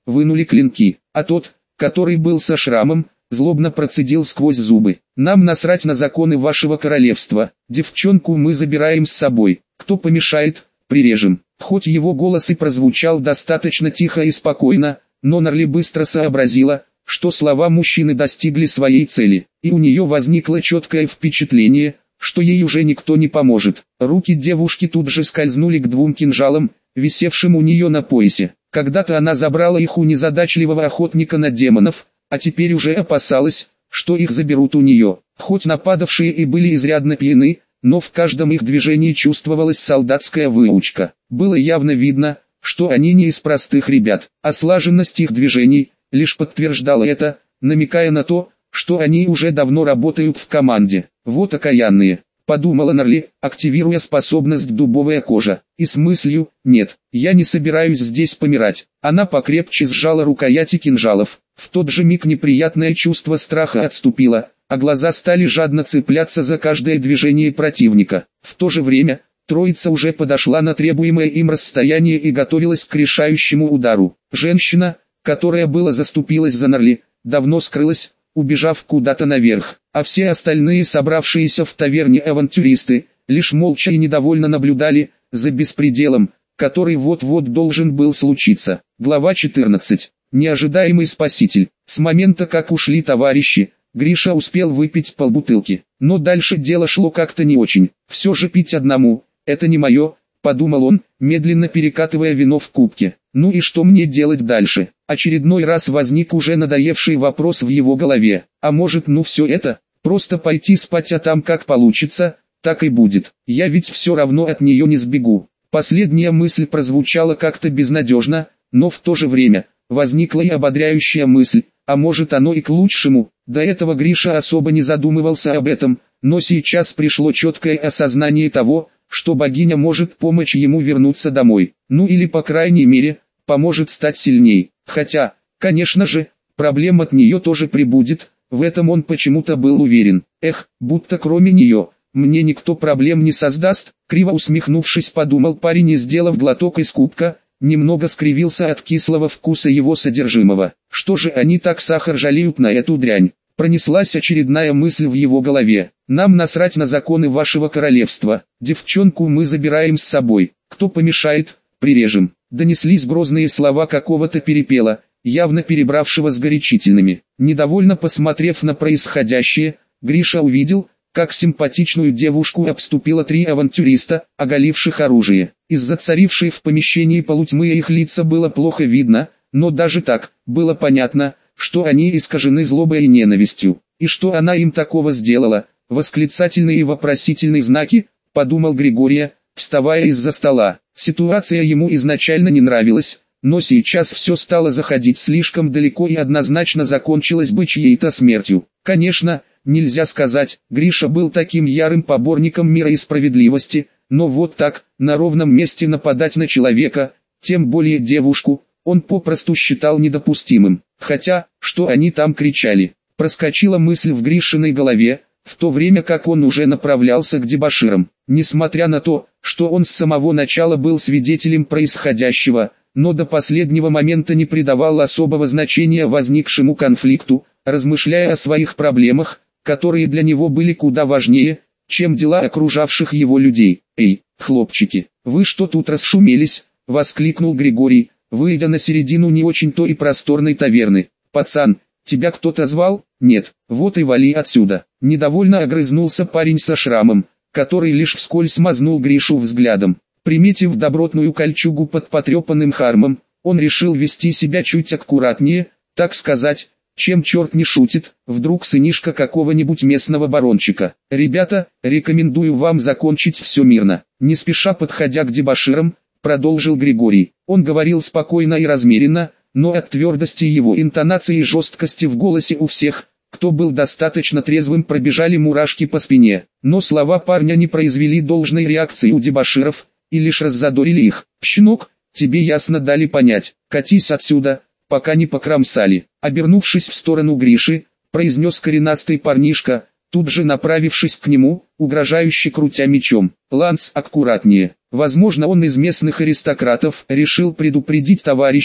вынули клинки, а тот, который был со шрамом, злобно процедил сквозь зубы: «Нам насрать на законы вашего королевства, девчонку мы забираем с собой, кто помешает, прирежем». Хоть его голос и прозвучал достаточно тихо и спокойно, но Норли быстро сообразила, что слова мужчины достигли своей цели, и у нее возникло четкое впечатление, что ей уже никто не поможет. Руки девушки тут же скользнули к двум кинжалам, висевшим у нее на поясе. Когда-то она забрала их у незадачливого охотника на демонов, а теперь уже опасалась, что их заберут у нее. Хоть нападавшие и были изрядно пьяны, но в каждом их движении чувствовалась солдатская выучка. Было явно видно, что они не из простых ребят, а слаженность их движений лишь подтверждала это, намекая на то, что они уже давно работают в команде. «Вот окаянные», — подумала Норли, активируя способность «Дубовая кожа», и с мыслью «нет, я не собираюсь здесь помирать». Она покрепче сжала рукояти кинжалов. В тот же миг неприятное чувство страха отступило, а глаза стали жадно цепляться за каждое движение противника. В то же время, троица уже подошла на требуемое им расстояние и готовилась к решающему удару. Женщина, которая была заступилась за Норли, давно скрылась, убежав куда-то наверх, а все остальные собравшиеся в таверне авантюристы, лишь молча и недовольно наблюдали за беспределом, который вот-вот должен был случиться. Глава четырнадцать. Неожидаемый спаситель. С момента как ушли товарищи, Гриша успел выпить полбутылки, но дальше дело шло как-то не очень. Все же пить одному, это не мое, подумал он, медленно перекатывая вино в кубке. Ну и что мне делать дальше? Очередной раз возник уже надоевший вопрос в его голове. А может, ну все это, просто пойти спать, а там как получится, так и будет. Я ведь все равно от нее не сбегу. Последняя мысль прозвучала как-то безнадежно, но в то же время возникла и ободряющая мысль, а может оно и к лучшему. До этого Гриша особо не задумывался об этом, но сейчас пришло четкое осознание того, что богиня может помочь ему вернуться домой. Ну или по крайней мере, поможет стать сильней. Хотя, конечно же, проблем от нее тоже прибудет, в этом он почему-то был уверен. Эх, будто кроме нее, мне никто проблем не создаст, криво усмехнувшись, подумал парень и, сделав глоток из кубка, немного скривился от кислого вкуса его содержимого. Что же они так сахар жалеют на эту дрянь? Пронеслась очередная мысль в его голове. Нам насрать на законы вашего королевства. Девчонку мы забираем с собой. Кто помешает, прирежем. Донеслись грозные слова какого-то перепела, явно перебравшего с горячительными. Недовольно посмотрев на происходящее, Гриша увидел, как симпатичную девушку обступило три авантюриста, оголивших оружие. Из-за царившей в помещении полутьмы их лица было плохо видно, но даже так, было понятно, что они искажены злобой и ненавистью. И что она им такого сделала? Восклицательные и вопросительные знаки, подумал Григория, вставая из-за стола. Ситуация ему изначально не нравилась, но сейчас все стало заходить слишком далеко и однозначно закончилось бы чьей-то смертью. Конечно, нельзя сказать, Гриша был таким ярым поборником мира и справедливости, но вот так, на ровном месте нападать на человека, тем более девушку, он попросту считал недопустимым. Хотя, что они там кричали? Проскочила мысль в Гришиной голове, в то время как он уже направлялся к дебоширам. Несмотря на то, что он с самого начала был свидетелем происходящего, но до последнего момента не придавал особого значения возникшему конфликту, размышляя о своих проблемах, которые для него были куда важнее, чем дела окружавших его людей. «Эй, хлопчики, вы что тут расшумелись?» — воскликнул Григорий, выйдя на середину не очень-то и просторной таверны. «Пацан, тебя кто-то звал?» «Нет, вот и вали отсюда». Недовольно огрызнулся парень со шрамом, который лишь вскользь мазнул Гришу взглядом. Приметив добротную кольчугу под потрепанным хармом, он решил вести себя чуть аккуратнее, так сказать, чем черт не шутит, вдруг сынишка какого-нибудь местного барончика. «Ребята, рекомендую вам закончить все мирно». Не спеша подходя к дебоширам, продолжил Григорий. Он говорил спокойно и размеренно, но от твердости его интонации и жесткости в голосе у всех, кто был достаточно трезвым, пробежали мурашки по спине. Но слова парня не произвели должной реакции у дебоширов, и лишь раззадорили их. «Щенок, тебе ясно дали понять, катись отсюда, пока не покромсали». Обернувшись в сторону Гриши, произнес коренастый парнишка, тут же направившись к нему, угрожающе крутя мечом. «Ланс, аккуратнее». Возможно, он из местных аристократов решил предупредить товарища,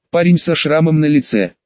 Парень со шрамом на лице.